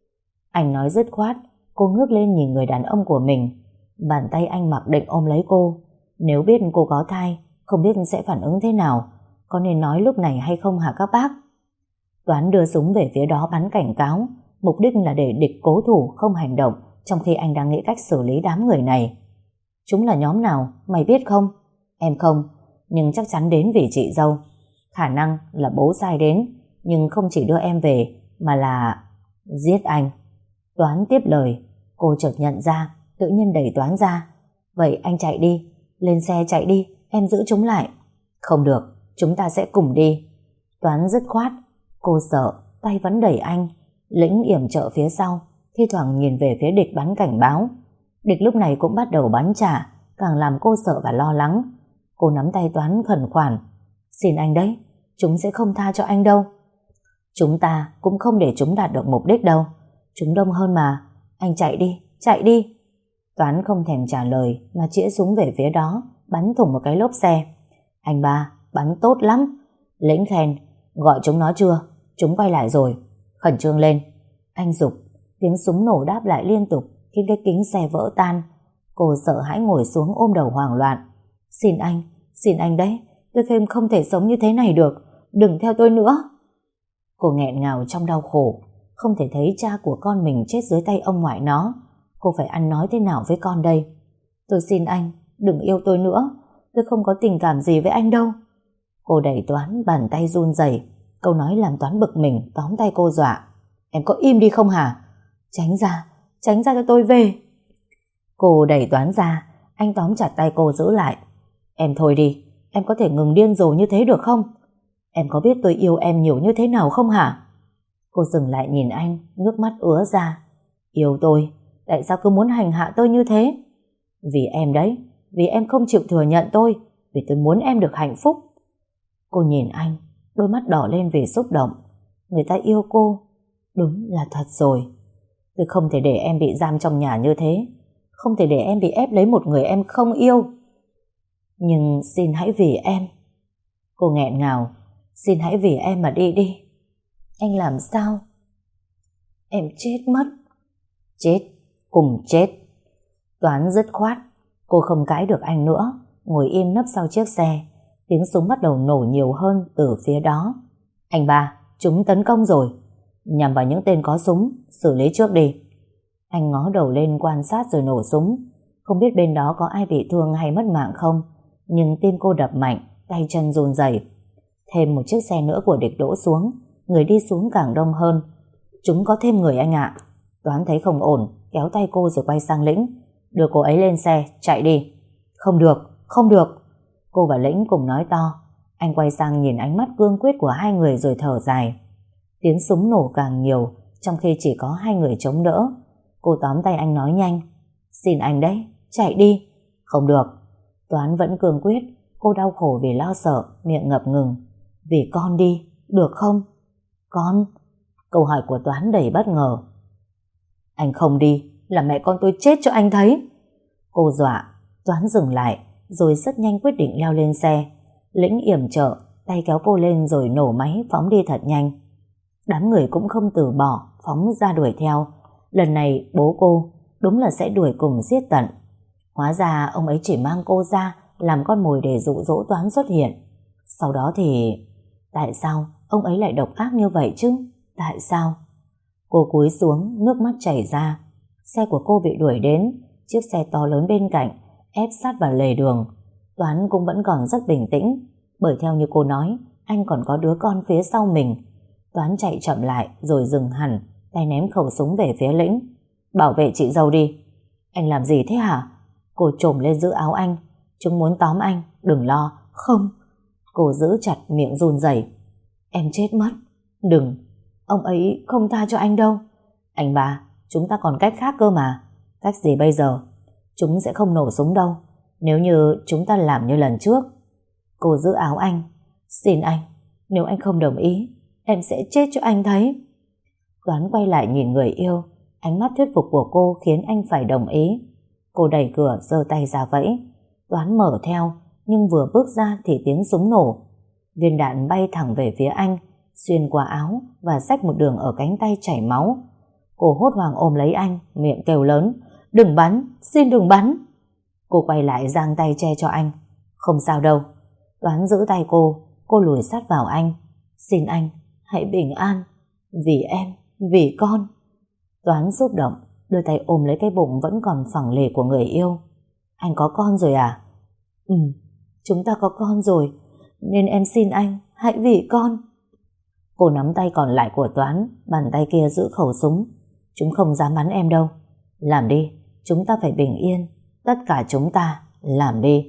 Anh nói dứt khoát. Cô ngước lên nhìn người đàn ông của mình. Bàn tay anh mặc định ôm lấy cô. Nếu biết cô có thai, không biết sẽ phản ứng thế nào. Có nên nói lúc này hay không hả các bác? Toán đưa súng về phía đó bắn cảnh cáo, mục đích là để địch cố thủ không hành động, trong khi anh đang nghĩ cách xử lý đám người này. "Chúng là nhóm nào, mày biết không?" "Em không, nhưng chắc chắn đến vì chị dâu. Khả năng là bố sai đến, nhưng không chỉ đưa em về, mà là giết anh." Toán tiếp lời. Cô chợt nhận ra, tự nhiên đẩy Toán ra. "Vậy anh chạy đi, lên xe chạy đi, em giữ chúng lại." "Không được, chúng ta sẽ cùng đi." Toán dứt khoát. Cô sợ, tay vẫn đẩy anh. Lĩnh yểm trợ phía sau, thi thoảng nhìn về phía địch bắn cảnh báo. Địch lúc này cũng bắt đầu bắn trả, càng làm cô sợ và lo lắng. Cô nắm tay Toán khẩn khoản. "Xin anh đấy, chúng sẽ không tha cho anh đâu." "Chúng ta cũng không để chúng đạt được mục đích đâu. Chúng đông hơn mà. Anh chạy đi, chạy đi." Toán không thèm trả lời mà chĩa súng về phía đó, bắn thủng một cái lốp xe. "Anh ba, bắn tốt lắm." Lĩnh khen. "Gọi chúng nó chưa? Chúng quay lại rồi. Khẩn trương lên." Anh giục. Tiếng súng nổ đáp lại liên tục, khiến cái kính xe vỡ tan. Cô sợ hãi ngồi xuống ôm đầu hoảng loạn. Xin anh đấy, tôi thêm không thể sống như thế này được. Đừng theo tôi nữa." Cô nghẹn ngào trong đau khổ, không thể thấy cha của con mình chết dưới tay ông ngoại nó. Cô phải ăn nói thế nào với con đây? "Tôi xin anh, đừng yêu tôi nữa. Tôi không có tình cảm gì với anh đâu." Cô đẩy Toán, bàn tay run rẩy. Câu nói làm Toán bực mình, tóm tay cô dọa. "Em có im đi không hả? Tránh ra cho tôi về." Cô đẩy Toán ra, anh tóm chặt tay cô giữ lại. "Em thôi đi, em có thể ngừng điên rồ như thế được không? Em có biết tôi yêu em nhiều như thế nào không hả?" Cô dừng lại nhìn anh, nước mắt ứa ra. "Yêu tôi? Tại sao cứ muốn hành hạ tôi như thế?" "Vì em đấy, vì em không chịu thừa nhận tôi, vì tôi muốn em được hạnh phúc." Cô nhìn anh, đôi mắt đỏ lên vì xúc động. Người ta yêu cô, đúng là thật rồi. Tôi không thể để em bị giam trong nhà như thế, không thể để em bị ép lấy một người em không yêu. Nhưng xin hãy vì em." Cô nghẹn ngào. "Xin hãy vì em mà đi đi." "Anh làm sao?" "Em chết mất." "Chết, cùng chết." Toán dứt khoát. Cô không cãi được anh nữa, ngồi im nấp sau chiếc xe. Tiếng súng bắt đầu nổ nhiều hơn từ phía đó. "Anh ba, chúng tấn công rồi. Nhằm vào những tên có súng, xử lý trước đi." Anh ngó đầu lên quan sát rồi nổ súng. Không biết bên đó có ai bị thương hay mất mạng không, nhưng tim cô đập mạnh, tay chân run rẩy. Thêm một chiếc xe nữa của địch đỗ xuống, người đi xuống càng đông hơn. "Chúng có thêm người anh ạ." Toán thấy không ổn, kéo tay cô rồi quay sang Lĩnh. "Đưa cô ấy lên xe, chạy đi." "Không được, không được." Cô và Lĩnh cùng nói to. Anh quay sang nhìn ánh mắt cương quyết của hai người rồi thở dài. Tiếng súng nổ càng nhiều, trong khi chỉ có hai người chống đỡ. Cô tóm tay anh nói nhanh. "Xin anh đấy, chạy đi." "Không được." Toán vẫn cương quyết. Cô đau khổ vì lo sợ, miệng ngập ngừng. "Vì con đi, được không?" Con Câu hỏi của Toán đầy bất ngờ. Anh không đi là mẹ con tôi chết cho anh thấy. Cô dọa. Toán dừng lại rồi rất nhanh quyết định leo lên xe. Lĩnh yểm trợ, tay kéo cô lên rồi nổ máy phóng đi thật nhanh. Đám người cũng không từ bỏ, phóng ra đuổi theo. Lần này bố cô đúng là sẽ đuổi cùng giết tận. Hóa ra ông ấy chỉ mang cô ra làm con mồi để dụ dỗ Toán xuất hiện. Sau đó thì... Tại sao ông ấy lại độc ác như vậy chứ? Tại sao? Cô cúi xuống, nước mắt chảy ra. Xe của cô bị đuổi đến, chiếc xe to lớn bên cạnh ép sát vào lề đường. Toán cũng vẫn còn rất bình tĩnh, bởi theo như cô nói, anh còn có đứa con phía sau mình. Toán chạy chậm lại rồi dừng hẳn, tay ném khẩu súng về phía Lĩnh. Bảo vệ chị dâu đi. Anh làm gì thế hả? Cô chồm lên giữ áo anh. Chúng muốn tóm anh, đừng lo. Không. Cô giữ chặt miệng run rẩy. Em chết mất. Đừng, ông ấy không tha cho anh đâu. Anh ba, chúng ta còn cách khác cơ mà. Cách gì bây giờ? Chúng sẽ không nổ súng đâu, nếu như chúng ta làm như lần trước. Cô giữ áo anh. Xin anh, nếu anh không đồng ý, em sẽ chết cho anh thấy. Toán quay lại nhìn người yêu. Ánh mắt thuyết phục của cô khiến anh phải đồng ý. Cô đẩy cửa giơ tay ra vẫy. Toán mở theo, nhưng vừa bước ra thì tiếng súng nổ. Viên đạn bay thẳng về phía anh, xuyên qua áo và rách một đường ở cánh tay chảy máu. Cô hốt hoảng ôm lấy anh, miệng kêu lớn. Đừng bắn, xin đừng bắn. Cô quay lại giang tay che cho anh. Không sao đâu. Toán giữ tay cô lùi sát vào anh. Xin anh, hãy bình an. Vì em, vì con. Toán xúc động, đưa tay ôm lấy cái bụng vẫn còn phẳng lì của người yêu. Anh có con rồi à? Ừ, chúng ta có con rồi, nên em xin anh, hãy vì con. Cô nắm tay còn lại của Toán, bàn tay kia giữ khẩu súng. Chúng không dám bắn em đâu. Làm đi, chúng ta phải bình yên. Tất cả chúng ta, làm đi.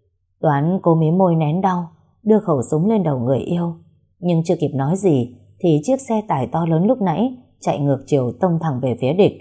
Toán cố mím môi nén đau, đưa khẩu súng lên đầu người yêu. Nhưng chưa kịp nói gì thì chiếc xe tải to lớn lúc nãy chạy ngược chiều tông thẳng về phía địch.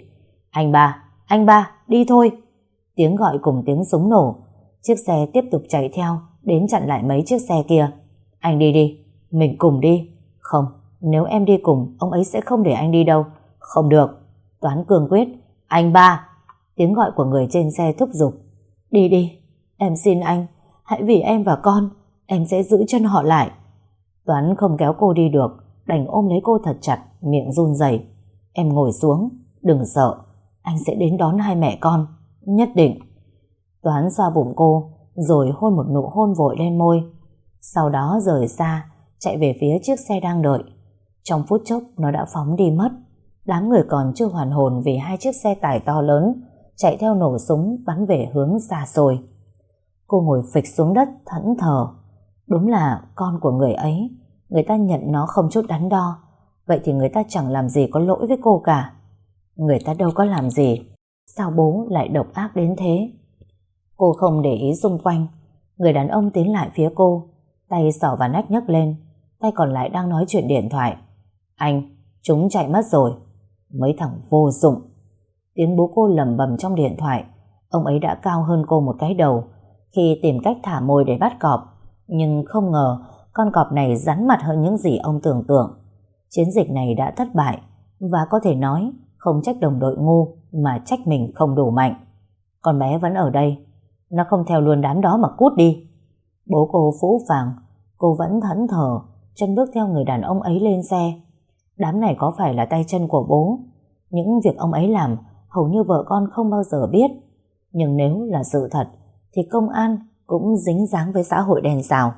Anh ba, đi thôi. Tiếng gọi cùng tiếng súng nổ. Chiếc xe tiếp tục chạy theo, đến chặn lại mấy chiếc xe kia. Anh đi đi, mình cùng đi. Không, nếu em đi cùng, ông ấy sẽ không để anh đi đâu. Không được. Toán cương quyết. Anh ba. Tiếng gọi của người trên xe thúc giục. Đi đi, em xin anh, hãy vì em và con, em sẽ giữ chân họ lại. Toán không kéo cô đi được, đành ôm lấy cô thật chặt, miệng run rẩy. Em ngồi xuống, đừng sợ, anh sẽ đến đón hai mẹ con, nhất định. Toán xoa bụng cô, rồi hôn một nụ hôn vội lên môi. Sau đó rời xa, chạy về phía chiếc xe đang đợi. Trong phút chốc nó đã phóng đi mất. Đám người còn chưa hoàn hồn vì hai chiếc xe tải to lớn chạy theo nổ súng bắn về hướng xa xôi. Cô ngồi phịch xuống đất thẫn thờ. Đúng là con của người ấy, người ta nhận nó không chút đắn đo. Vậy thì người ta chẳng làm gì có lỗi với cô cả. Người ta đâu có làm gì, sao bố lại độc ác đến thế? Cô không để ý xung quanh. Người đàn ông tiến lại phía cô, tay xỏ vào nách nhấc lên, tay còn lại đang nói chuyện điện thoại. Anh, chúng chạy mất rồi. Mấy thằng vô dụng. Tiếng bố cô lẩm bẩm trong điện thoại. Ông ấy đã cao hơn cô một cái đầu khi tìm cách thả mồi để bắt cọp. Nhưng không ngờ con cọp này rắn mặt hơn những gì ông tưởng tượng. Chiến dịch này đã thất bại, và có thể nói không trách đồng đội ngu mà trách mình không đủ mạnh. Con bé vẫn ở đây, nó không theo luôn đám đó mà cút đi. Bố cô phũ phàng. Cô vẫn thẫn thờ, chân bước theo người đàn ông ấy lên xe. Đám này có phải là tay chân của bố? Những việc ông ấy làm hầu như vợ con không bao giờ biết. Nhưng nếu là sự thật thì công an cũng dính dáng với xã hội đen xào.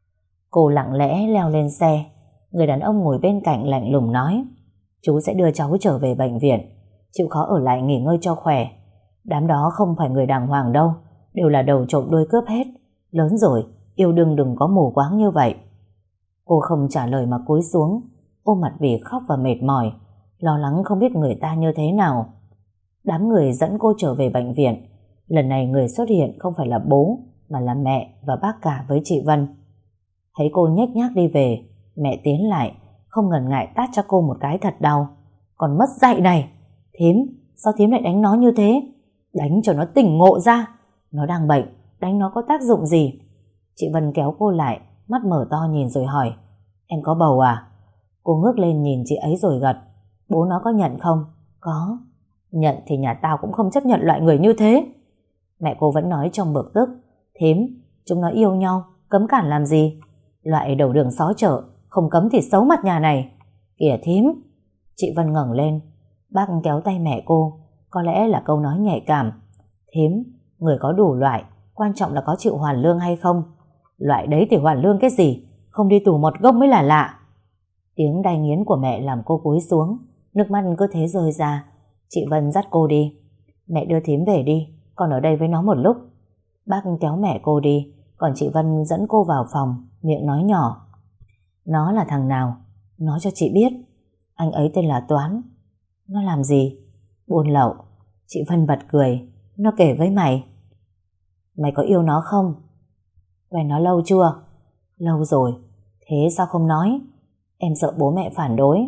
Cô lặng lẽ leo lên xe. Người đàn ông ngồi bên cạnh lạnh lùng nói: Chú sẽ đưa cháu trở về bệnh viện, chịu khó ở lại nghỉ ngơi cho khỏe. Đám đó không phải người đàng hoàng đâu, đều là đầu trộm đuôi cướp hết. Lớn rồi, yêu đương đừng có mù quáng như vậy. Cô không trả lời mà cúi xuống, ôm mặt vì khóc và mệt mỏi, lo lắng không biết người ta như thế nào. Đám người dẫn cô trở về bệnh viện. Lần này người xuất hiện không phải là bố, mà là mẹ và bác cả với chị Vân. Thấy cô nhếch nhác đi về, mẹ tiến lại, không ngần ngại tát cho cô một cái thật đau. Còn mất dạy này. Thím, sao thím lại đánh nó như thế? Đánh cho nó tỉnh ngộ ra. Nó đang bệnh, đánh nó có tác dụng gì? Chị Vân kéo cô lại, mắt mở to nhìn rồi hỏi: Em có bầu à? Cô ngước lên nhìn chị ấy rồi gật. Bố nó có nhận không? Có. Nhận thì nhà tao cũng không chấp nhận loại người như thế. Mẹ cô vẫn nói trong bực tức. Thím, chúng nó yêu nhau, cấm cản làm gì? Loại đầu đường xó chợ, không cấm thì xấu mặt nhà này. Kìa thím. Chị Vân ngẩng lên. Bác kéo tay mẹ cô. Có lẽ là câu nói nhạy cảm. Thím, người có đủ loại, quan trọng là có chịu hoàn lương hay không. Loại đấy thì hoàn lương cái gì, không đi tù một gốc mới là lạ. Tiếng đay nghiến của mẹ làm cô cúi xuống, nước mắt cứ thế rơi ra. Chị Vân dắt cô đi. Mẹ đưa thím về đi, con ở đây với nó một lúc. Bác kéo mẹ cô đi, còn chị Vân dẫn cô vào phòng, miệng nói nhỏ. Nó là thằng nào? Nói cho chị biết. Anh ấy tên là Toán. Nó làm gì? Buôn lậu. Chị Vân bật cười. Nó kể với mày. Mày có yêu nó không? Quen nó lâu chưa? Lâu rồi. Thế sao không nói? Em sợ bố mẹ phản đối.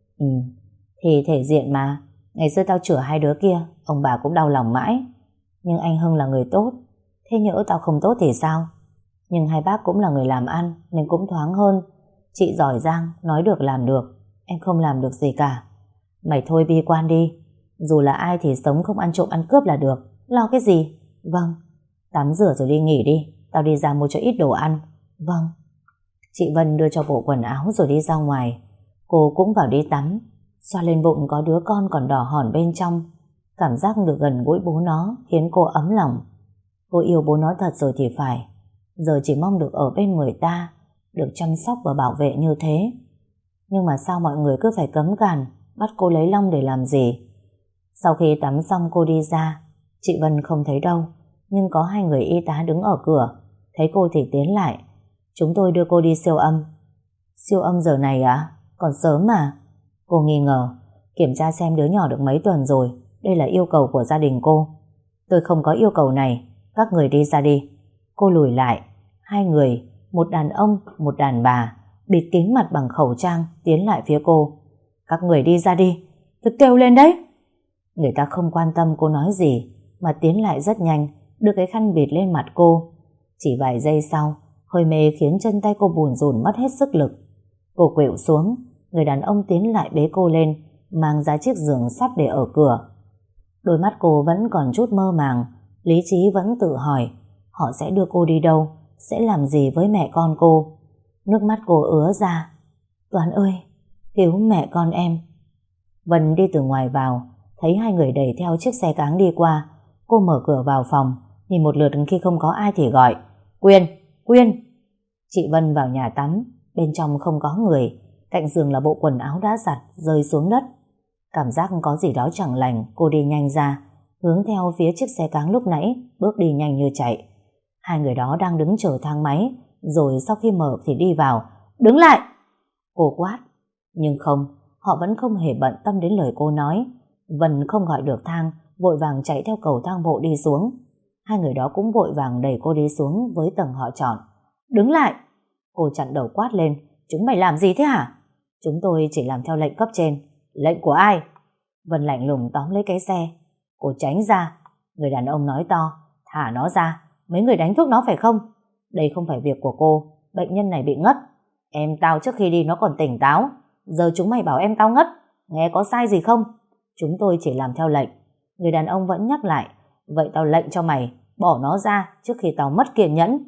Thì thể diện mà. Ngày xưa tao chữa hai đứa kia, ông bà cũng đau lòng mãi. Nhưng anh Hưng là người tốt. Thế nhỡ tao không tốt thì sao? Nhưng hai bác cũng là người làm ăn nên cũng thoáng hơn. Chị giỏi giang, nói được làm được. Em không làm được gì cả. Mày thôi bi quan đi. Dù là ai thì sống không ăn trộm ăn cướp là được. Lo cái gì? Vâng. Tắm rửa rồi đi nghỉ đi. Tao đi ra mua cho ít đồ ăn. Vâng. Chị Vân đưa cho bộ quần áo rồi đi ra ngoài. Cô cũng vào đi tắm. Xoa lên bụng có đứa con còn đỏ hòn bên trong. Cảm giác được gần gũi bố nó khiến cô ấm lòng. Cô yêu bố nó thật rồi thì phải. Giờ chỉ mong được ở bên người ta, được chăm sóc và bảo vệ như thế. Nhưng mà sao mọi người cứ phải cấm cản, bắt cô lấy long để làm gì? Sau khi tắm xong cô đi ra, chị Vân không thấy đâu, nhưng có hai người y tá đứng ở cửa. Thấy cô thì tiến lại. Chúng tôi đưa cô đi siêu âm. Siêu âm giờ này à? Còn sớm mà. Cô nghi ngờ. Kiểm tra xem đứa nhỏ được mấy tuần rồi. Đây là yêu cầu của gia đình cô. Tôi không có yêu cầu này. Các người đi ra đi. Cô lùi lại. Hai người, một đàn ông, một đàn bà, bịt kín mặt bằng khẩu trang, tiến lại phía cô. Các người đi ra đi. Tôi kêu lên đấy. Người ta không quan tâm cô nói gì, mà tiến lại rất nhanh, đưa cái khăn bịt lên mặt cô. Chỉ vài giây sau, hơi mê khiến chân tay cô bùn rùn mất hết sức lực. Cô khuỵu xuống, người đàn ông tiến lại bế cô lên, mang ra chiếc giường sắt để ở cửa. Đôi mắt cô vẫn còn chút mơ màng, lý trí vẫn tự hỏi, họ sẽ đưa cô đi đâu, sẽ làm gì với mẹ con cô. Nước mắt cô ứa ra. Toán ơi, cứu mẹ con em. Vân đi từ ngoài vào, thấy hai người đẩy theo chiếc xe cáng đi qua. Cô mở cửa vào phòng, nhìn một lượt khi không có ai thì gọi. Quyên, Quyên. Chị Vân vào nhà tắm, bên trong không có người. Cạnh giường là bộ quần áo đã giặt rơi xuống đất. Cảm giác có gì đó chẳng lành, cô đi nhanh ra, hướng theo phía chiếc xe cáng lúc nãy, bước đi nhanh như chạy. Hai người đó đang đứng chờ thang máy, rồi sau khi mở thì đi vào. Đứng lại! Cô quát. Nhưng không, họ vẫn không hề bận tâm đến lời cô nói. Vân không gọi được thang, vội vàng chạy theo cầu thang bộ đi xuống. Hai người đó cũng vội vàng đẩy cô đi xuống với tầng họ chọn. Đứng lại! Cô chặn đầu quát lên. Chúng mày làm gì thế hả? Chúng tôi chỉ làm theo lệnh cấp trên. Lệnh của ai? Vân lạnh lùng tóm lấy cái xe. Cô tránh ra. Người đàn ông nói to. Thả nó ra. Mấy người đánh thuốc nó phải không? Đây không phải việc của cô. Bệnh nhân này bị ngất. Em tao trước khi đi nó còn tỉnh táo. Giờ chúng mày bảo em tao ngất. Nghe có sai gì không? Chúng tôi chỉ làm theo lệnh. Người đàn ông vẫn nhắc lại. Vậy tao lệnh cho mày bỏ nó ra trước khi tao mất kiên nhẫn.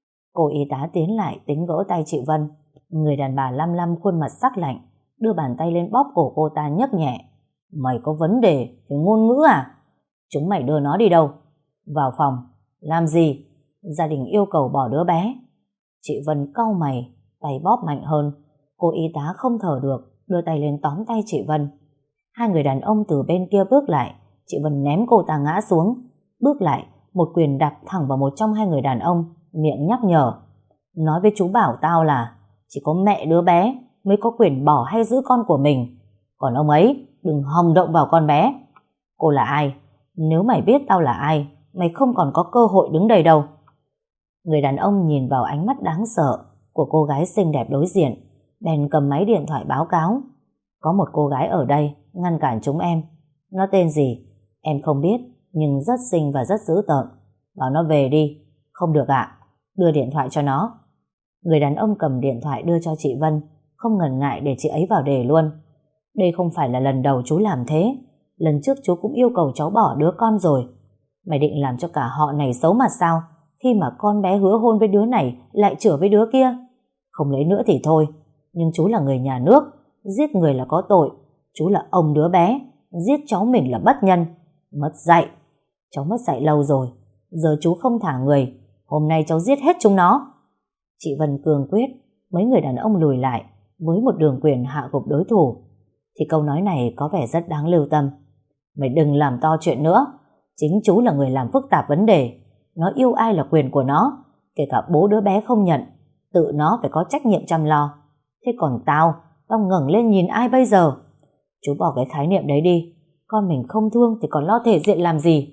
Cô y tá tiến lại tính gỡ tay chị Vân. Người đàn bà lăm lăm khuôn mặt sắc lạnh, đưa bàn tay lên bóp cổ cô ta nhấc nhẹ. Mày có vấn đề về ngôn ngữ à? Chúng mày đưa nó đi đâu? Vào phòng. Làm gì? Gia đình yêu cầu bỏ đứa bé. Chị Vân cau mày, tay bóp mạnh hơn. Cô y tá không thở được, đưa tay lên tóm tay chị Vân. Hai người đàn ông từ bên kia bước lại. Chị Vân ném cô ta ngã xuống. Bước lại, một quyền đập thẳng vào một trong hai người đàn ông, miệng nhắc nhở. Nói với chú bảo tao là chỉ có mẹ đứa bé mới có quyền bỏ hay giữ con của mình. Còn ông ấy đừng hòng động vào con bé. Cô là ai? Nếu mày biết tao là ai, mày không còn có cơ hội đứng đây đâu. Người đàn ông nhìn vào ánh mắt đáng sợ của cô gái xinh đẹp đối diện, bèn cầm máy điện thoại báo cáo. Có một cô gái ở đây ngăn cản chúng em. Nó tên gì? Em không biết, nhưng rất xinh và rất dữ tợn. Bảo nó về đi. Không được ạ. Đưa điện thoại cho nó. Người đàn ông cầm điện thoại đưa cho chị Vân, không ngần ngại để chị ấy vào đề luôn. Đây không phải là lần đầu chú làm thế. Lần trước chú cũng yêu cầu cháu bỏ đứa con rồi. Mày định làm cho cả họ này xấu mặt sao, khi mà con bé hứa hôn với đứa này lại chửa với đứa kia? Không lấy nữa thì thôi, nhưng chú là người nhà nước, giết người là có tội. Chú là ông đứa bé, giết cháu mình là bất nhân. Mất dạy. Cháu mất dạy lâu rồi. Giờ chú không thả người, hôm nay cháu giết hết chúng nó. Chị Vân cương quyết. Mấy người đàn ông lùi lại với một đường quyền hạ gục đối thủ. Thì câu nói này có vẻ rất đáng lưu tâm. Mày đừng làm to chuyện nữa. Chính chú là người làm phức tạp vấn đề. Nó yêu ai là quyền của nó, kể cả bố đứa bé không nhận. Tự nó phải có trách nhiệm chăm lo. Thế còn tao ngẩng lên nhìn ai bây giờ? Chú bỏ cái khái niệm đấy đi. Con mình không thương thì còn lo thể diện làm gì?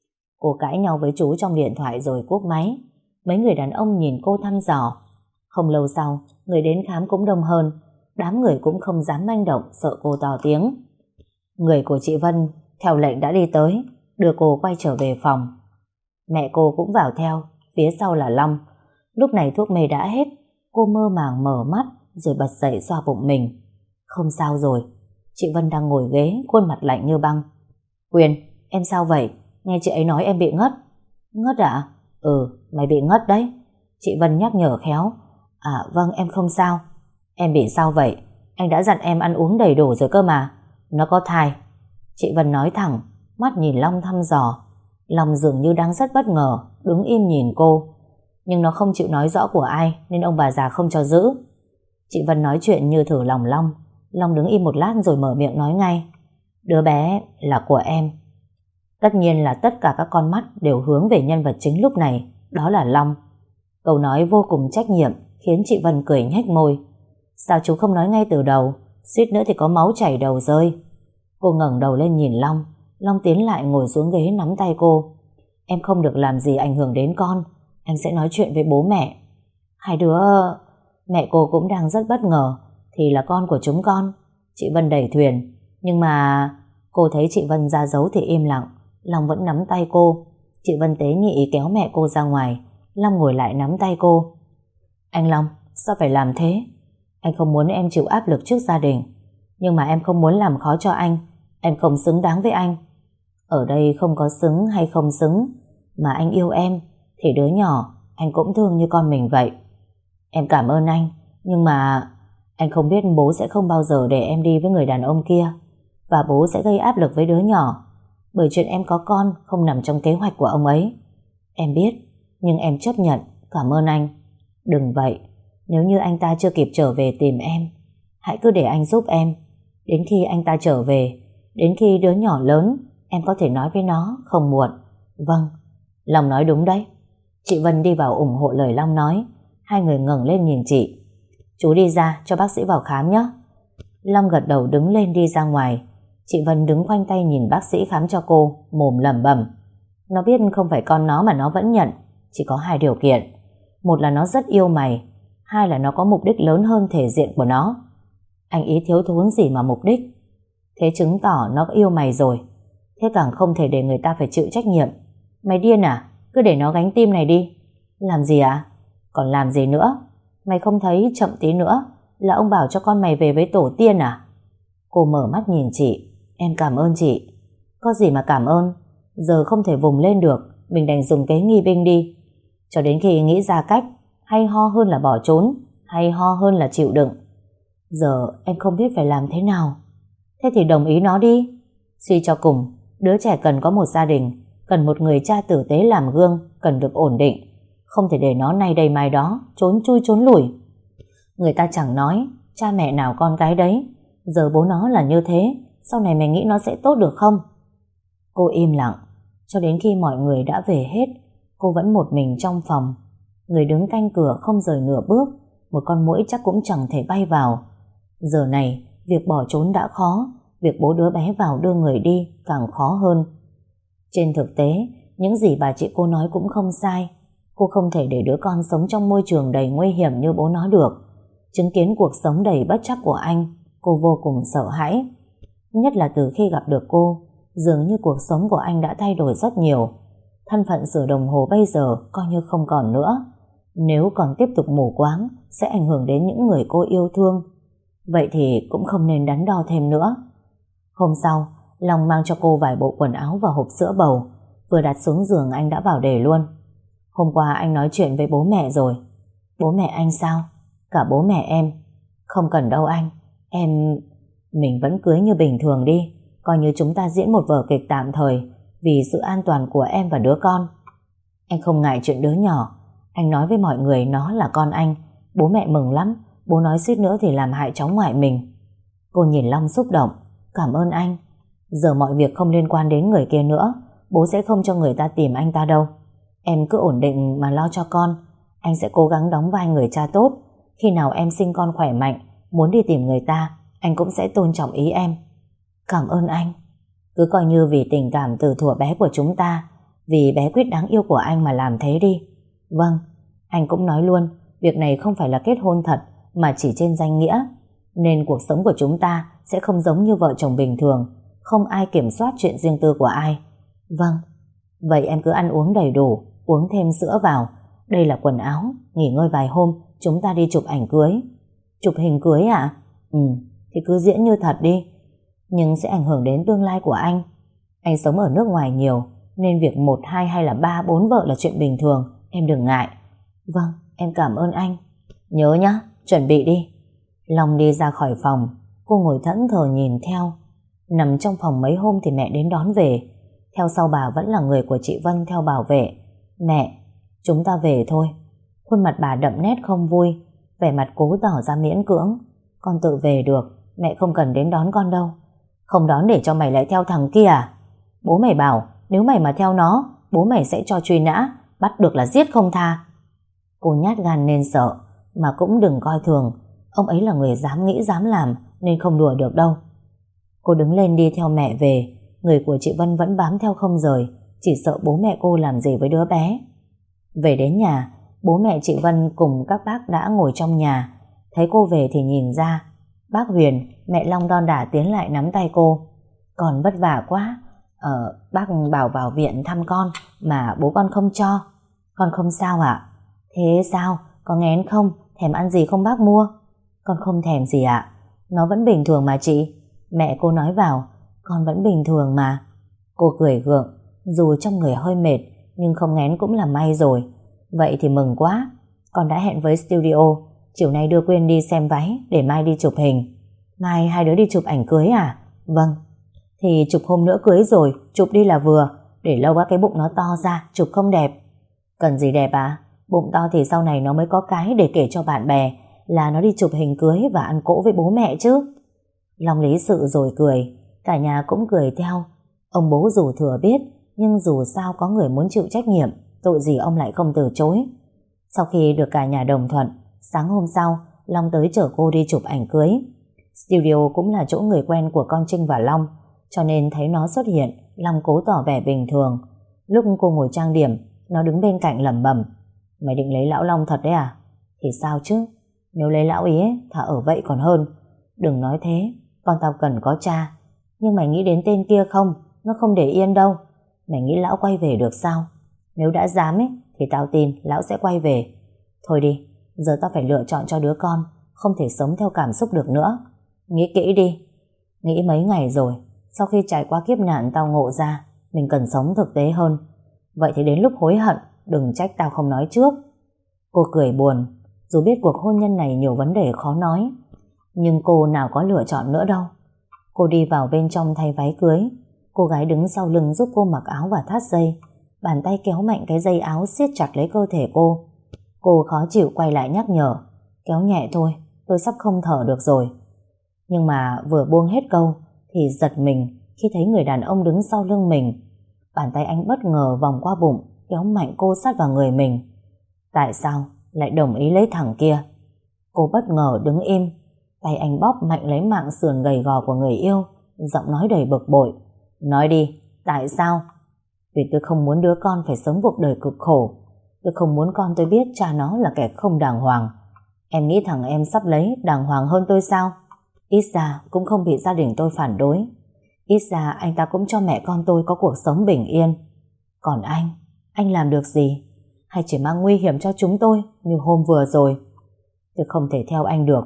Cô cãi nhau với chú trong điện thoại rồi cúp máy. Mấy người đàn ông nhìn cô thăm dò. Không lâu sau, người đến khám cũng đông hơn. Đám người cũng không dám manh động, sợ cô to tiếng. Người của chị Vân theo lệnh đã đi tới, đưa cô quay trở về phòng. Mẹ cô cũng vào theo, phía sau là Long. Lúc này thuốc mê đã hết, cô mơ màng mở mắt rồi bật dậy xoa bụng mình. Không sao rồi. Chị Vân đang ngồi ghế, khuôn mặt lạnh như băng. Quyền, em sao vậy? Nghe chị ấy nói em bị ngất. Ngất à? Ừ, mày bị ngất đấy. Chị Vân nhắc nhở khéo. À vâng, em không sao. Em bị sao vậy? Anh đã dặn em ăn uống đầy đủ rồi cơ mà. Nó có thai. Chị Vân nói thẳng, mắt nhìn Long thăm dò. Long dường như đang rất bất ngờ, đứng im nhìn cô. Nhưng nó không chịu nói rõ của ai, nên ông bà già không cho giữ. Chị Vân nói chuyện như thử lòng Long. Long đứng im một lát rồi mở miệng nói ngay. Đứa bé là của em. Tất nhiên là tất cả các con mắt đều hướng về nhân vật chính lúc này, đó là Long. Câu nói vô cùng trách nhiệm khiến chị Vân cười nhếch môi. Sao chú không nói ngay từ đầu, suýt nữa thì có máu chảy đầu rơi. Cô ngẩng đầu lên nhìn Long. Long tiến lại ngồi xuống ghế nắm tay cô. Em không được làm gì ảnh hưởng đến con. Anh sẽ nói chuyện với bố mẹ. Hai đứa... Mẹ cô cũng đang rất bất ngờ. Thì là con của chúng con. Chị Vân đẩy thuyền. Nhưng mà... Cô thấy chị Vân ra dấu thì im lặng. Long vẫn nắm tay cô. Chị Vân tế nhị kéo mẹ cô ra ngoài. Long ngồi lại nắm tay cô. Anh Long, sao phải làm thế? Anh không muốn em chịu áp lực trước gia đình. Nhưng mà em không muốn làm khó cho anh. Em không xứng đáng với anh. Ở đây không có xứng hay không xứng. Mà anh yêu em, thì đứa nhỏ anh cũng thương như con mình vậy. Em cảm ơn anh. Nhưng mà anh không biết bố sẽ không bao giờ để em đi với người đàn ông kia. Và bố sẽ gây áp lực với đứa nhỏ. Bởi chuyện em có con không nằm trong kế hoạch của ông ấy. Em biết, nhưng em chấp nhận. Cảm ơn anh. Đừng vậy. Nếu như anh ta chưa kịp trở về tìm em, hãy cứ để anh giúp em. Đến khi anh ta trở về, đến khi đứa nhỏ lớn, em có thể nói với nó không muộn. Vâng, Long nói đúng đấy. Chị Vân đi vào ủng hộ lời Long nói. Hai người ngẩng lên nhìn chị. Chú đi ra cho bác sĩ vào khám nhé. Long gật đầu đứng lên đi ra ngoài. Chị Vân đứng khoanh tay nhìn bác sĩ khám cho cô, mồm lẩm bẩm. Nó biết không phải con nó mà nó vẫn nhận. Chỉ có hai điều kiện. Một là nó rất yêu mày. Hai là nó có mục đích lớn hơn thể diện của nó. Anh ý thiếu thốn gì mà mục đích? Thế chứng tỏ nó yêu mày rồi. Thế càng không thể để người ta phải chịu trách nhiệm. Mày điên à? Cứ để nó gánh tim này đi. Làm gì à? Còn làm gì nữa? Mày không thấy chậm tí nữa là ông bảo cho con mày về với tổ tiên à? Cô mở mắt nhìn chị. Em cảm ơn chị. Có gì mà cảm ơn. Giờ không thể vùng lên được, mình đành dùng kế nghi binh đi. Cho đến khi nghĩ ra cách. Hay ho hơn là bỏ trốn, hay ho hơn là chịu đựng. Giờ em không biết phải làm thế nào. Thế thì đồng ý nó đi. Suy cho cùng, đứa trẻ cần có một gia đình, cần một người cha tử tế làm gương, cần được ổn định. Không thể để nó nay đây mai đó, trốn chui trốn lủi. Người ta chẳng nói cha mẹ nào con cái đấy. Giờ bố nó là như thế, sau này mày nghĩ nó sẽ tốt được không? Cô im lặng. Cho đến khi mọi người đã về hết, cô vẫn một mình trong phòng. Người đứng canh cửa không rời nửa bước. Một con muỗi chắc cũng chẳng thể bay vào. Giờ này, việc bỏ trốn đã khó, việc bố đứa bé vào đưa người đi càng khó hơn. Trên thực tế, những gì bà chị cô nói cũng không sai. Cô không thể để đứa con sống trong môi trường đầy nguy hiểm như bố nó được. Chứng kiến cuộc sống đầy bất trắc của anh, cô vô cùng sợ hãi. Nhất là từ khi gặp được cô, dường như cuộc sống của anh đã thay đổi rất nhiều. Thân phận sửa đồng hồ bây giờ coi như không còn nữa. Nếu còn tiếp tục mù quáng, sẽ ảnh hưởng đến những người cô yêu thương. Vậy thì cũng không nên đắn đo thêm nữa. Hôm sau, Long mang cho cô vài bộ quần áo và hộp sữa bầu. Vừa đặt xuống giường anh đã vào để luôn. Hôm qua anh nói chuyện với bố mẹ rồi. Bố mẹ anh sao? Cả bố mẹ em. Không cần đâu anh. Mình vẫn cưới như bình thường đi. Coi như chúng ta diễn một vở kịch tạm thời vì sự an toàn của em và đứa con. Anh không ngại chuyện đứa nhỏ. Anh nói với mọi người nó là con anh. Bố mẹ mừng lắm. Bố nói suýt nữa thì làm hại cháu ngoại mình. Cô nhìn Long xúc động. Cảm ơn anh. Giờ mọi việc không liên quan đến người kia nữa. Bố sẽ không cho người ta tìm anh ta đâu. Em cứ ổn định mà lo cho con. Anh sẽ cố gắng đóng vai người cha tốt. Khi nào em sinh con khỏe mạnh, muốn đi tìm người ta, anh cũng sẽ tôn trọng ý em. Cảm ơn anh. Cứ coi như vì tình cảm từ thuở bé của chúng ta, vì bé Quyết đáng yêu của anh mà làm thế đi. Vâng, anh cũng nói luôn, việc này không phải là kết hôn thật, mà chỉ trên danh nghĩa. Nên cuộc sống của chúng ta sẽ không giống như vợ chồng bình thường, không ai kiểm soát chuyện riêng tư của ai. Vâng, vậy em cứ ăn uống đầy đủ, uống thêm sữa vào. Đây là quần áo, nghỉ ngơi vài hôm, chúng ta đi chụp ảnh cưới. Chụp hình cưới à? Thì cứ diễn như thật đi. Nhưng sẽ ảnh hưởng đến tương lai của anh. Anh sống ở nước ngoài nhiều, nên việc 1, 2 hay là 3, 4 vợ là chuyện bình thường, em đừng ngại. Vâng, em cảm ơn anh. Nhớ nhá, chuẩn bị đi. Long đi ra khỏi phòng, cô ngồi thẫn thờ nhìn theo. Nằm trong phòng mấy hôm thì mẹ đến đón về. Theo sau bà vẫn là người của chị Vân theo bảo vệ. Mẹ, chúng ta về thôi. Khuôn mặt bà đậm nét không vui, vẻ mặt cố tỏ ra miễn cưỡng. Con tự về được, mẹ không cần đến đón con đâu. Không đón để cho mày lại theo thằng kia à? Bố mày bảo nếu mày mà theo nó, bố mày sẽ cho truy nã, bắt được là giết không tha. Cô nhát gan nên sợ, mà cũng đừng coi thường. Ông ấy là người dám nghĩ dám làm, nên không đùa được đâu. Cô đứng lên đi theo mẹ về. Người của chị Vân vẫn bám theo không rời, chỉ sợ bố mẹ cô làm gì với đứa bé. Về đến nhà, bố mẹ chị Vân cùng các bác đã ngồi trong nhà. Thấy cô về thì nhìn ra. Bác Huyền, mẹ Long đon đả tiến lại nắm tay cô. Con vất vả quá. Bác bảo vào viện thăm con mà bố con không cho. Con không sao ạ? Thế sao? Có nghén không? Thèm ăn gì không bác mua? Con không thèm gì ạ. Nó vẫn bình thường mà chị. Mẹ cô nói vào, con vẫn bình thường mà. Cô cười gượng, dù trong người hơi mệt, nhưng không nghén cũng là may rồi. Vậy thì mừng quá. Con đã hẹn với studio, chiều nay đưa Quyên đi xem váy để mai đi chụp hình. Mai hai đứa đi chụp ảnh cưới à? Vâng. Thì chụp hôm nữa cưới rồi, chụp đi là vừa. Để lâu quá cái bụng nó to ra, chụp không đẹp. Cần gì đẹp à? Bụng to thì sau này nó mới có cái để kể cho bạn bè là nó đi chụp hình cưới và ăn cỗ với bố mẹ chứ. Long lý sự rồi cười. Cả nhà cũng cười theo. Ông bố dù thừa biết, nhưng dù sao có người muốn chịu trách nhiệm, tội gì ông lại không từ chối. Sau khi được cả nhà đồng thuận, sáng hôm sau Long tới chở cô đi chụp ảnh cưới. Studio cũng là chỗ người quen của con Trinh và Long, cho nên thấy nó xuất hiện, Long cố tỏ vẻ bình thường. Lúc cô ngồi trang điểm, nó đứng bên cạnh lẩm bẩm: Mày định lấy lão Long thật đấy à? Thì sao chứ, nếu lấy lão ý ấy, thà ở vậy còn hơn. Đừng nói thế, con tao cần có cha. Nhưng mày nghĩ đến tên kia không? Nó không để yên đâu. Mày nghĩ lão quay về được sao? Nếu đã dám ấy, thì tao tin lão sẽ quay về. Thôi đi, giờ tao phải lựa chọn cho đứa con, không thể sống theo cảm xúc được nữa. Nghĩ kỹ đi. Nghĩ mấy ngày rồi, sau khi trải qua kiếp nạn tao ngộ ra mình cần sống thực tế hơn. Vậy thì đến lúc hối hận, đừng trách tao không nói trước. Cô cười buồn. Dù biết cuộc hôn nhân này nhiều vấn đề khó nói, nhưng cô nào có lựa chọn nữa đâu. Cô đi vào bên trong thay váy cưới. Cô gái đứng sau lưng giúp cô mặc áo và thắt dây. Bàn tay kéo mạnh cái dây áo siết chặt lấy cơ thể cô. Cô khó chịu quay lại nhắc nhở: Kéo nhẹ thôi, tôi sắp không thở được rồi. Nhưng mà vừa buông hết câu thì giật mình khi thấy người đàn ông đứng sau lưng mình. Bàn tay anh bất ngờ vòng qua bụng, kéo mạnh cô sát vào người mình. Tại sao lại đồng ý lấy thằng kia? Cô bất ngờ đứng im. Tay anh bóp mạnh lấy mạng sườn gầy gò của người yêu, giọng nói đầy bực bội: Nói đi, tại sao? Vì tôi không muốn đứa con phải sống cuộc đời cực khổ. Tôi không muốn con tôi biết cha nó là kẻ không đàng hoàng. Em nghĩ thằng em sắp lấy đàng hoàng hơn tôi sao? Ít ra cũng không bị gia đình tôi phản đối. Ít ra anh ta cũng cho mẹ con tôi có cuộc sống bình yên. Còn anh làm được gì? Hay chỉ mang nguy hiểm cho chúng tôi như hôm vừa rồi? Tôi không thể theo anh được.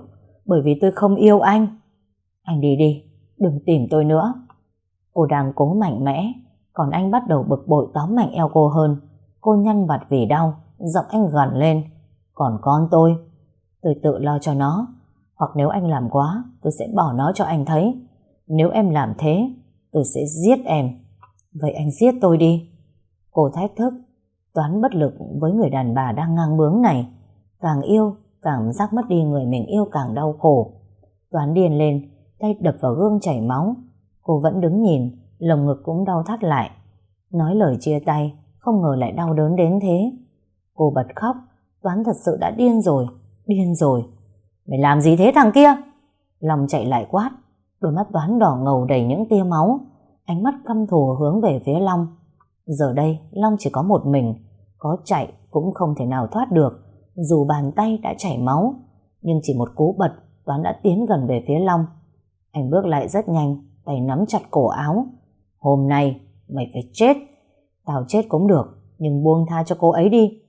bởi vì tôi không yêu anh. Anh đi đi, đừng tìm tôi nữa. Cô đang cố mạnh mẽ, còn anh bắt đầu bực bội tóm mạnh eo cô hơn. Cô nhăn mặt vì đau, giọng anh gằn lên. Còn con tôi tự lo cho nó. Hoặc nếu anh làm quá, tôi sẽ bỏ nó cho anh thấy. Nếu em làm thế, tôi sẽ giết em. Vậy anh giết tôi đi. Cô thách thức. Toán bất lực với người đàn bà đang ngang bướng này. Càng yêu, cảm giác mất đi người mình yêu càng đau khổ. Toán điên lên, tay đập vào gương chảy máu. Cô vẫn đứng nhìn, lồng ngực cũng đau thắt lại. Nói lời chia tay, không ngờ lại đau đớn đến thế. Cô bật khóc. Toán thật sự đã điên rồi, điên rồi. Mày làm gì thế thằng kia? Long chạy lại quát. Đôi mắt Toán đỏ ngầu đầy những tia máu, ánh mắt căm thù hướng về phía Long. Giờ đây Long chỉ có một mình, có chạy cũng không thể nào thoát được, dù bàn tay đã chảy máu. Nhưng chỉ một cú bật, Toán đã tiến gần về phía Long. Anh bước lại rất nhanh, tay nắm chặt cổ áo. Hôm nay mày phải chết. Tao chết cũng được, nhưng buông tha cho cô ấy đi.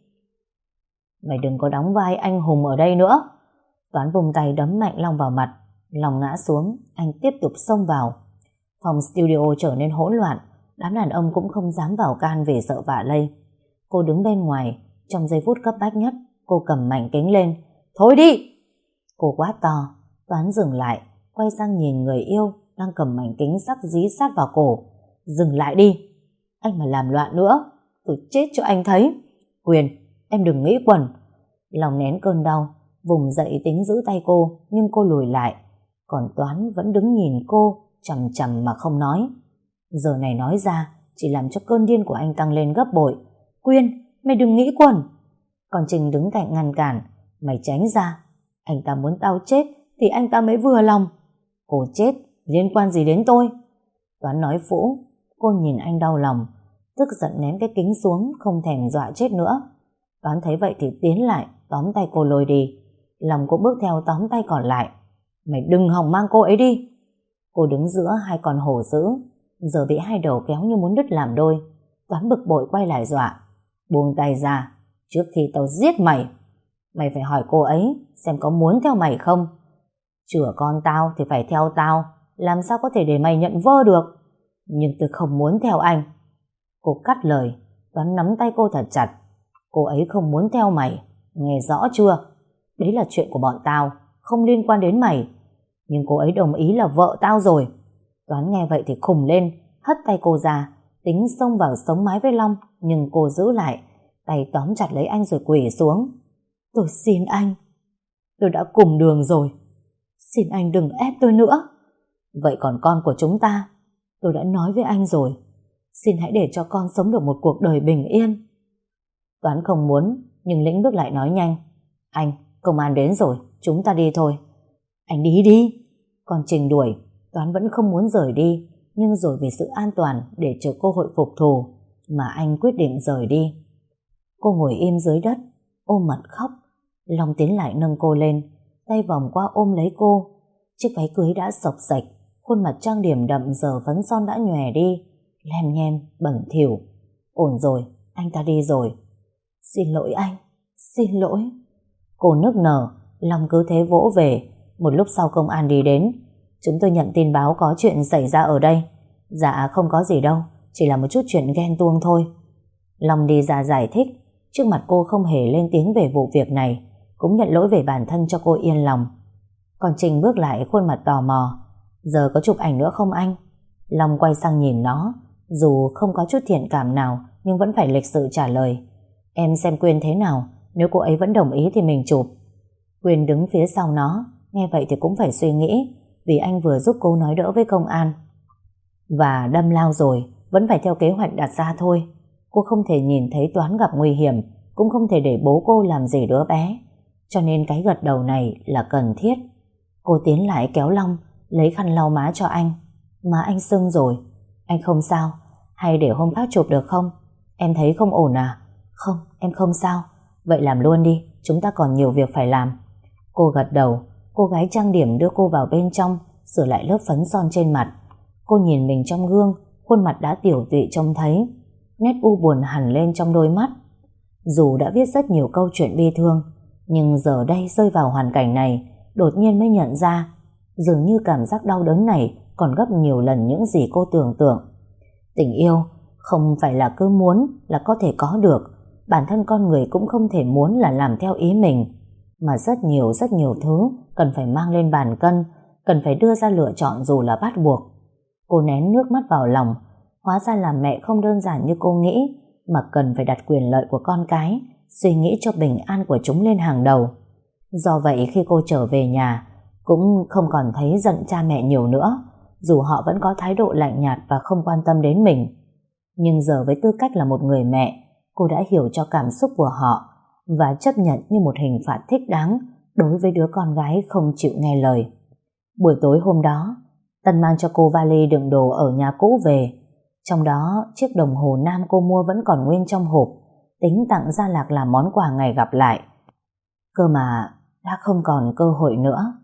Mày đừng có đóng vai anh hùng ở đây nữa. Toán vùng tay đấm mạnh Long vào mặt. Long ngã xuống, anh tiếp tục xông vào. Phòng studio trở nên hỗn loạn. Đám đàn ông cũng không dám vào can vì sợ vạ lây. Cô đứng bên ngoài. Trong giây phút cấp bách nhất, cô cầm mảnh kính lên. Thôi đi! Cô quát to. Toán dừng lại, quay sang nhìn người yêu đang cầm mảnh kính sắc dí sát vào cổ. Dừng lại đi! Anh mà làm loạn nữa, tôi chết cho anh thấy. Quyền, em đừng nghĩ quẩn. Lòng nén cơn đau, vùng dậy tính giữ tay cô, nhưng cô lùi lại. Còn Toán vẫn đứng nhìn cô, chằm chằm mà không nói. Giờ này nói ra chỉ làm cho cơn điên của anh tăng lên gấp bội. Quyên, mày đừng nghĩ quẩn. Còn Trình đứng cạnh ngăn cản. Mày tránh ra. Anh ta muốn tao chết thì anh ta mới vừa lòng. Cô chết liên quan gì đến tôi? Toán nói phũ. Cô nhìn anh đau lòng, tức giận ném cái kính xuống, không thèm dọa chết nữa. Toán thấy vậy thì tiến lại, tóm tay cô lôi đi. Lòng cũng bước theo tóm tay còn lại. Mày đừng hòng mang cô ấy đi. Cô đứng giữa hai con hổ dữ, giờ bị hai đầu kéo như muốn đứt làm đôi. Toán bực bội quay lại dọa. Buông tay ra, trước khi tao giết mày. Mày phải hỏi cô ấy xem có muốn theo mày không. Chữa con tao thì phải theo tao, làm sao có thể để mày nhận vơ được. Nhưng tôi không muốn theo anh. Cô cắt lời. Toán nắm tay cô thật chặt. Cô ấy không muốn theo mày, nghe rõ chưa? Đấy là chuyện của bọn tao, không liên quan đến mày. Nhưng cô ấy đồng ý là vợ tao rồi. Toán nghe vậy thì khùng lên, hất tay cô ra, tính xông vào sống mái với Long, nhưng cô giữ lại, tay tóm chặt lấy anh rồi quỳ xuống. Tôi xin anh, tôi đã cùng đường rồi, xin anh đừng ép tôi nữa. Vậy còn con của chúng ta? Tôi đã nói với anh rồi, xin hãy để cho con sống được một cuộc đời bình yên. Toán không muốn, nhưng Lĩnh bước lại nói nhanh. Anh, công an đến rồi, chúng ta đi thôi. Anh đi đi. Còn Trình đuổi. Toán vẫn không muốn rời đi, nhưng rồi vì sự an toàn để chờ cơ hội phục thù mà anh quyết định rời đi. Cô ngồi im dưới đất, ôm mặt khóc. Long tiến lại nâng cô lên, tay vòng qua ôm lấy cô. Chiếc váy cưới đã xộc xệch, khuôn mặt trang điểm đậm giờ phấn son đã nhòe đi, lem nhem, bẩn thỉu. Ổn rồi, anh ta đi rồi. Xin lỗi anh, xin lỗi. Cô nức nở. Long cứ thế vỗ về. Một lúc sau công an đi đến. Chúng tôi nhận tin báo có chuyện xảy ra ở đây. Dạ không có gì đâu, chỉ là một chút chuyện ghen tuông thôi. Long đi ra giải thích. Trước mặt cô không hề lên tiếng về vụ việc này, cũng nhận lỗi về bản thân cho cô yên lòng. Còn Trình bước lại khuôn mặt tò mò. Giờ có chụp ảnh nữa không anh? Long quay sang nhìn nó, dù không có chút thiện cảm nào nhưng vẫn phải lịch sự trả lời. Em xem Quyên thế nào, nếu cô ấy vẫn đồng ý thì mình chụp. Quyên đứng phía sau nó, nghe vậy thì cũng phải suy nghĩ, vì anh vừa giúp cô nói đỡ với công an. Và đâm lao rồi, vẫn phải theo kế hoạch đặt ra thôi. Cô không thể nhìn thấy Toán gặp nguy hiểm, cũng không thể để bố cô làm gì đứa bé, cho nên cái gật đầu này là cần thiết. Cô tiến lại kéo Long, lấy khăn lau má cho anh. Má anh sưng rồi, anh không sao, hay để hôm khác chụp được không? Em thấy không ổn à? Không, em không sao. Vậy làm luôn đi, chúng ta còn nhiều việc phải làm. Cô gật đầu. Cô gái trang điểm đưa cô vào bên trong, sửa lại lớp phấn son trên mặt. Cô nhìn mình trong gương, khuôn mặt đã tiểu tụy trông thấy, nét u buồn hẳn lên trong đôi mắt. Dù đã viết rất nhiều câu chuyện bi thương, nhưng giờ đây rơi vào hoàn cảnh này, đột nhiên mới nhận ra dường như cảm giác đau đớn này còn gấp nhiều lần những gì cô tưởng tượng. Tình yêu không phải là cứ muốn là có thể có được, bản thân con người cũng không thể muốn là làm theo ý mình, mà rất nhiều thứ cần phải mang lên bàn cân, cần phải đưa ra lựa chọn dù là bắt buộc. Cô nén nước mắt vào lòng, hóa ra là mẹ không đơn giản như cô nghĩ, mà cần phải đặt quyền lợi của con cái, suy nghĩ cho bình an của chúng lên hàng đầu. Do vậy khi cô trở về nhà, cũng không còn thấy giận cha mẹ nhiều nữa, dù họ vẫn có thái độ lạnh nhạt và không quan tâm đến mình. Nhưng giờ với tư cách là một người mẹ, cô đã hiểu cho cảm xúc của họ và chấp nhận như một hình phạt thích đáng đối với đứa con gái không chịu nghe lời. Buổi tối hôm đó, Tân mang cho cô vali đựng đồ ở nhà cũ về. Trong đó, chiếc đồng hồ nam cô mua vẫn còn nguyên trong hộp, tính tặng Gia Lạc làm món quà ngày gặp lại. Cơ mà đã không còn cơ hội nữa.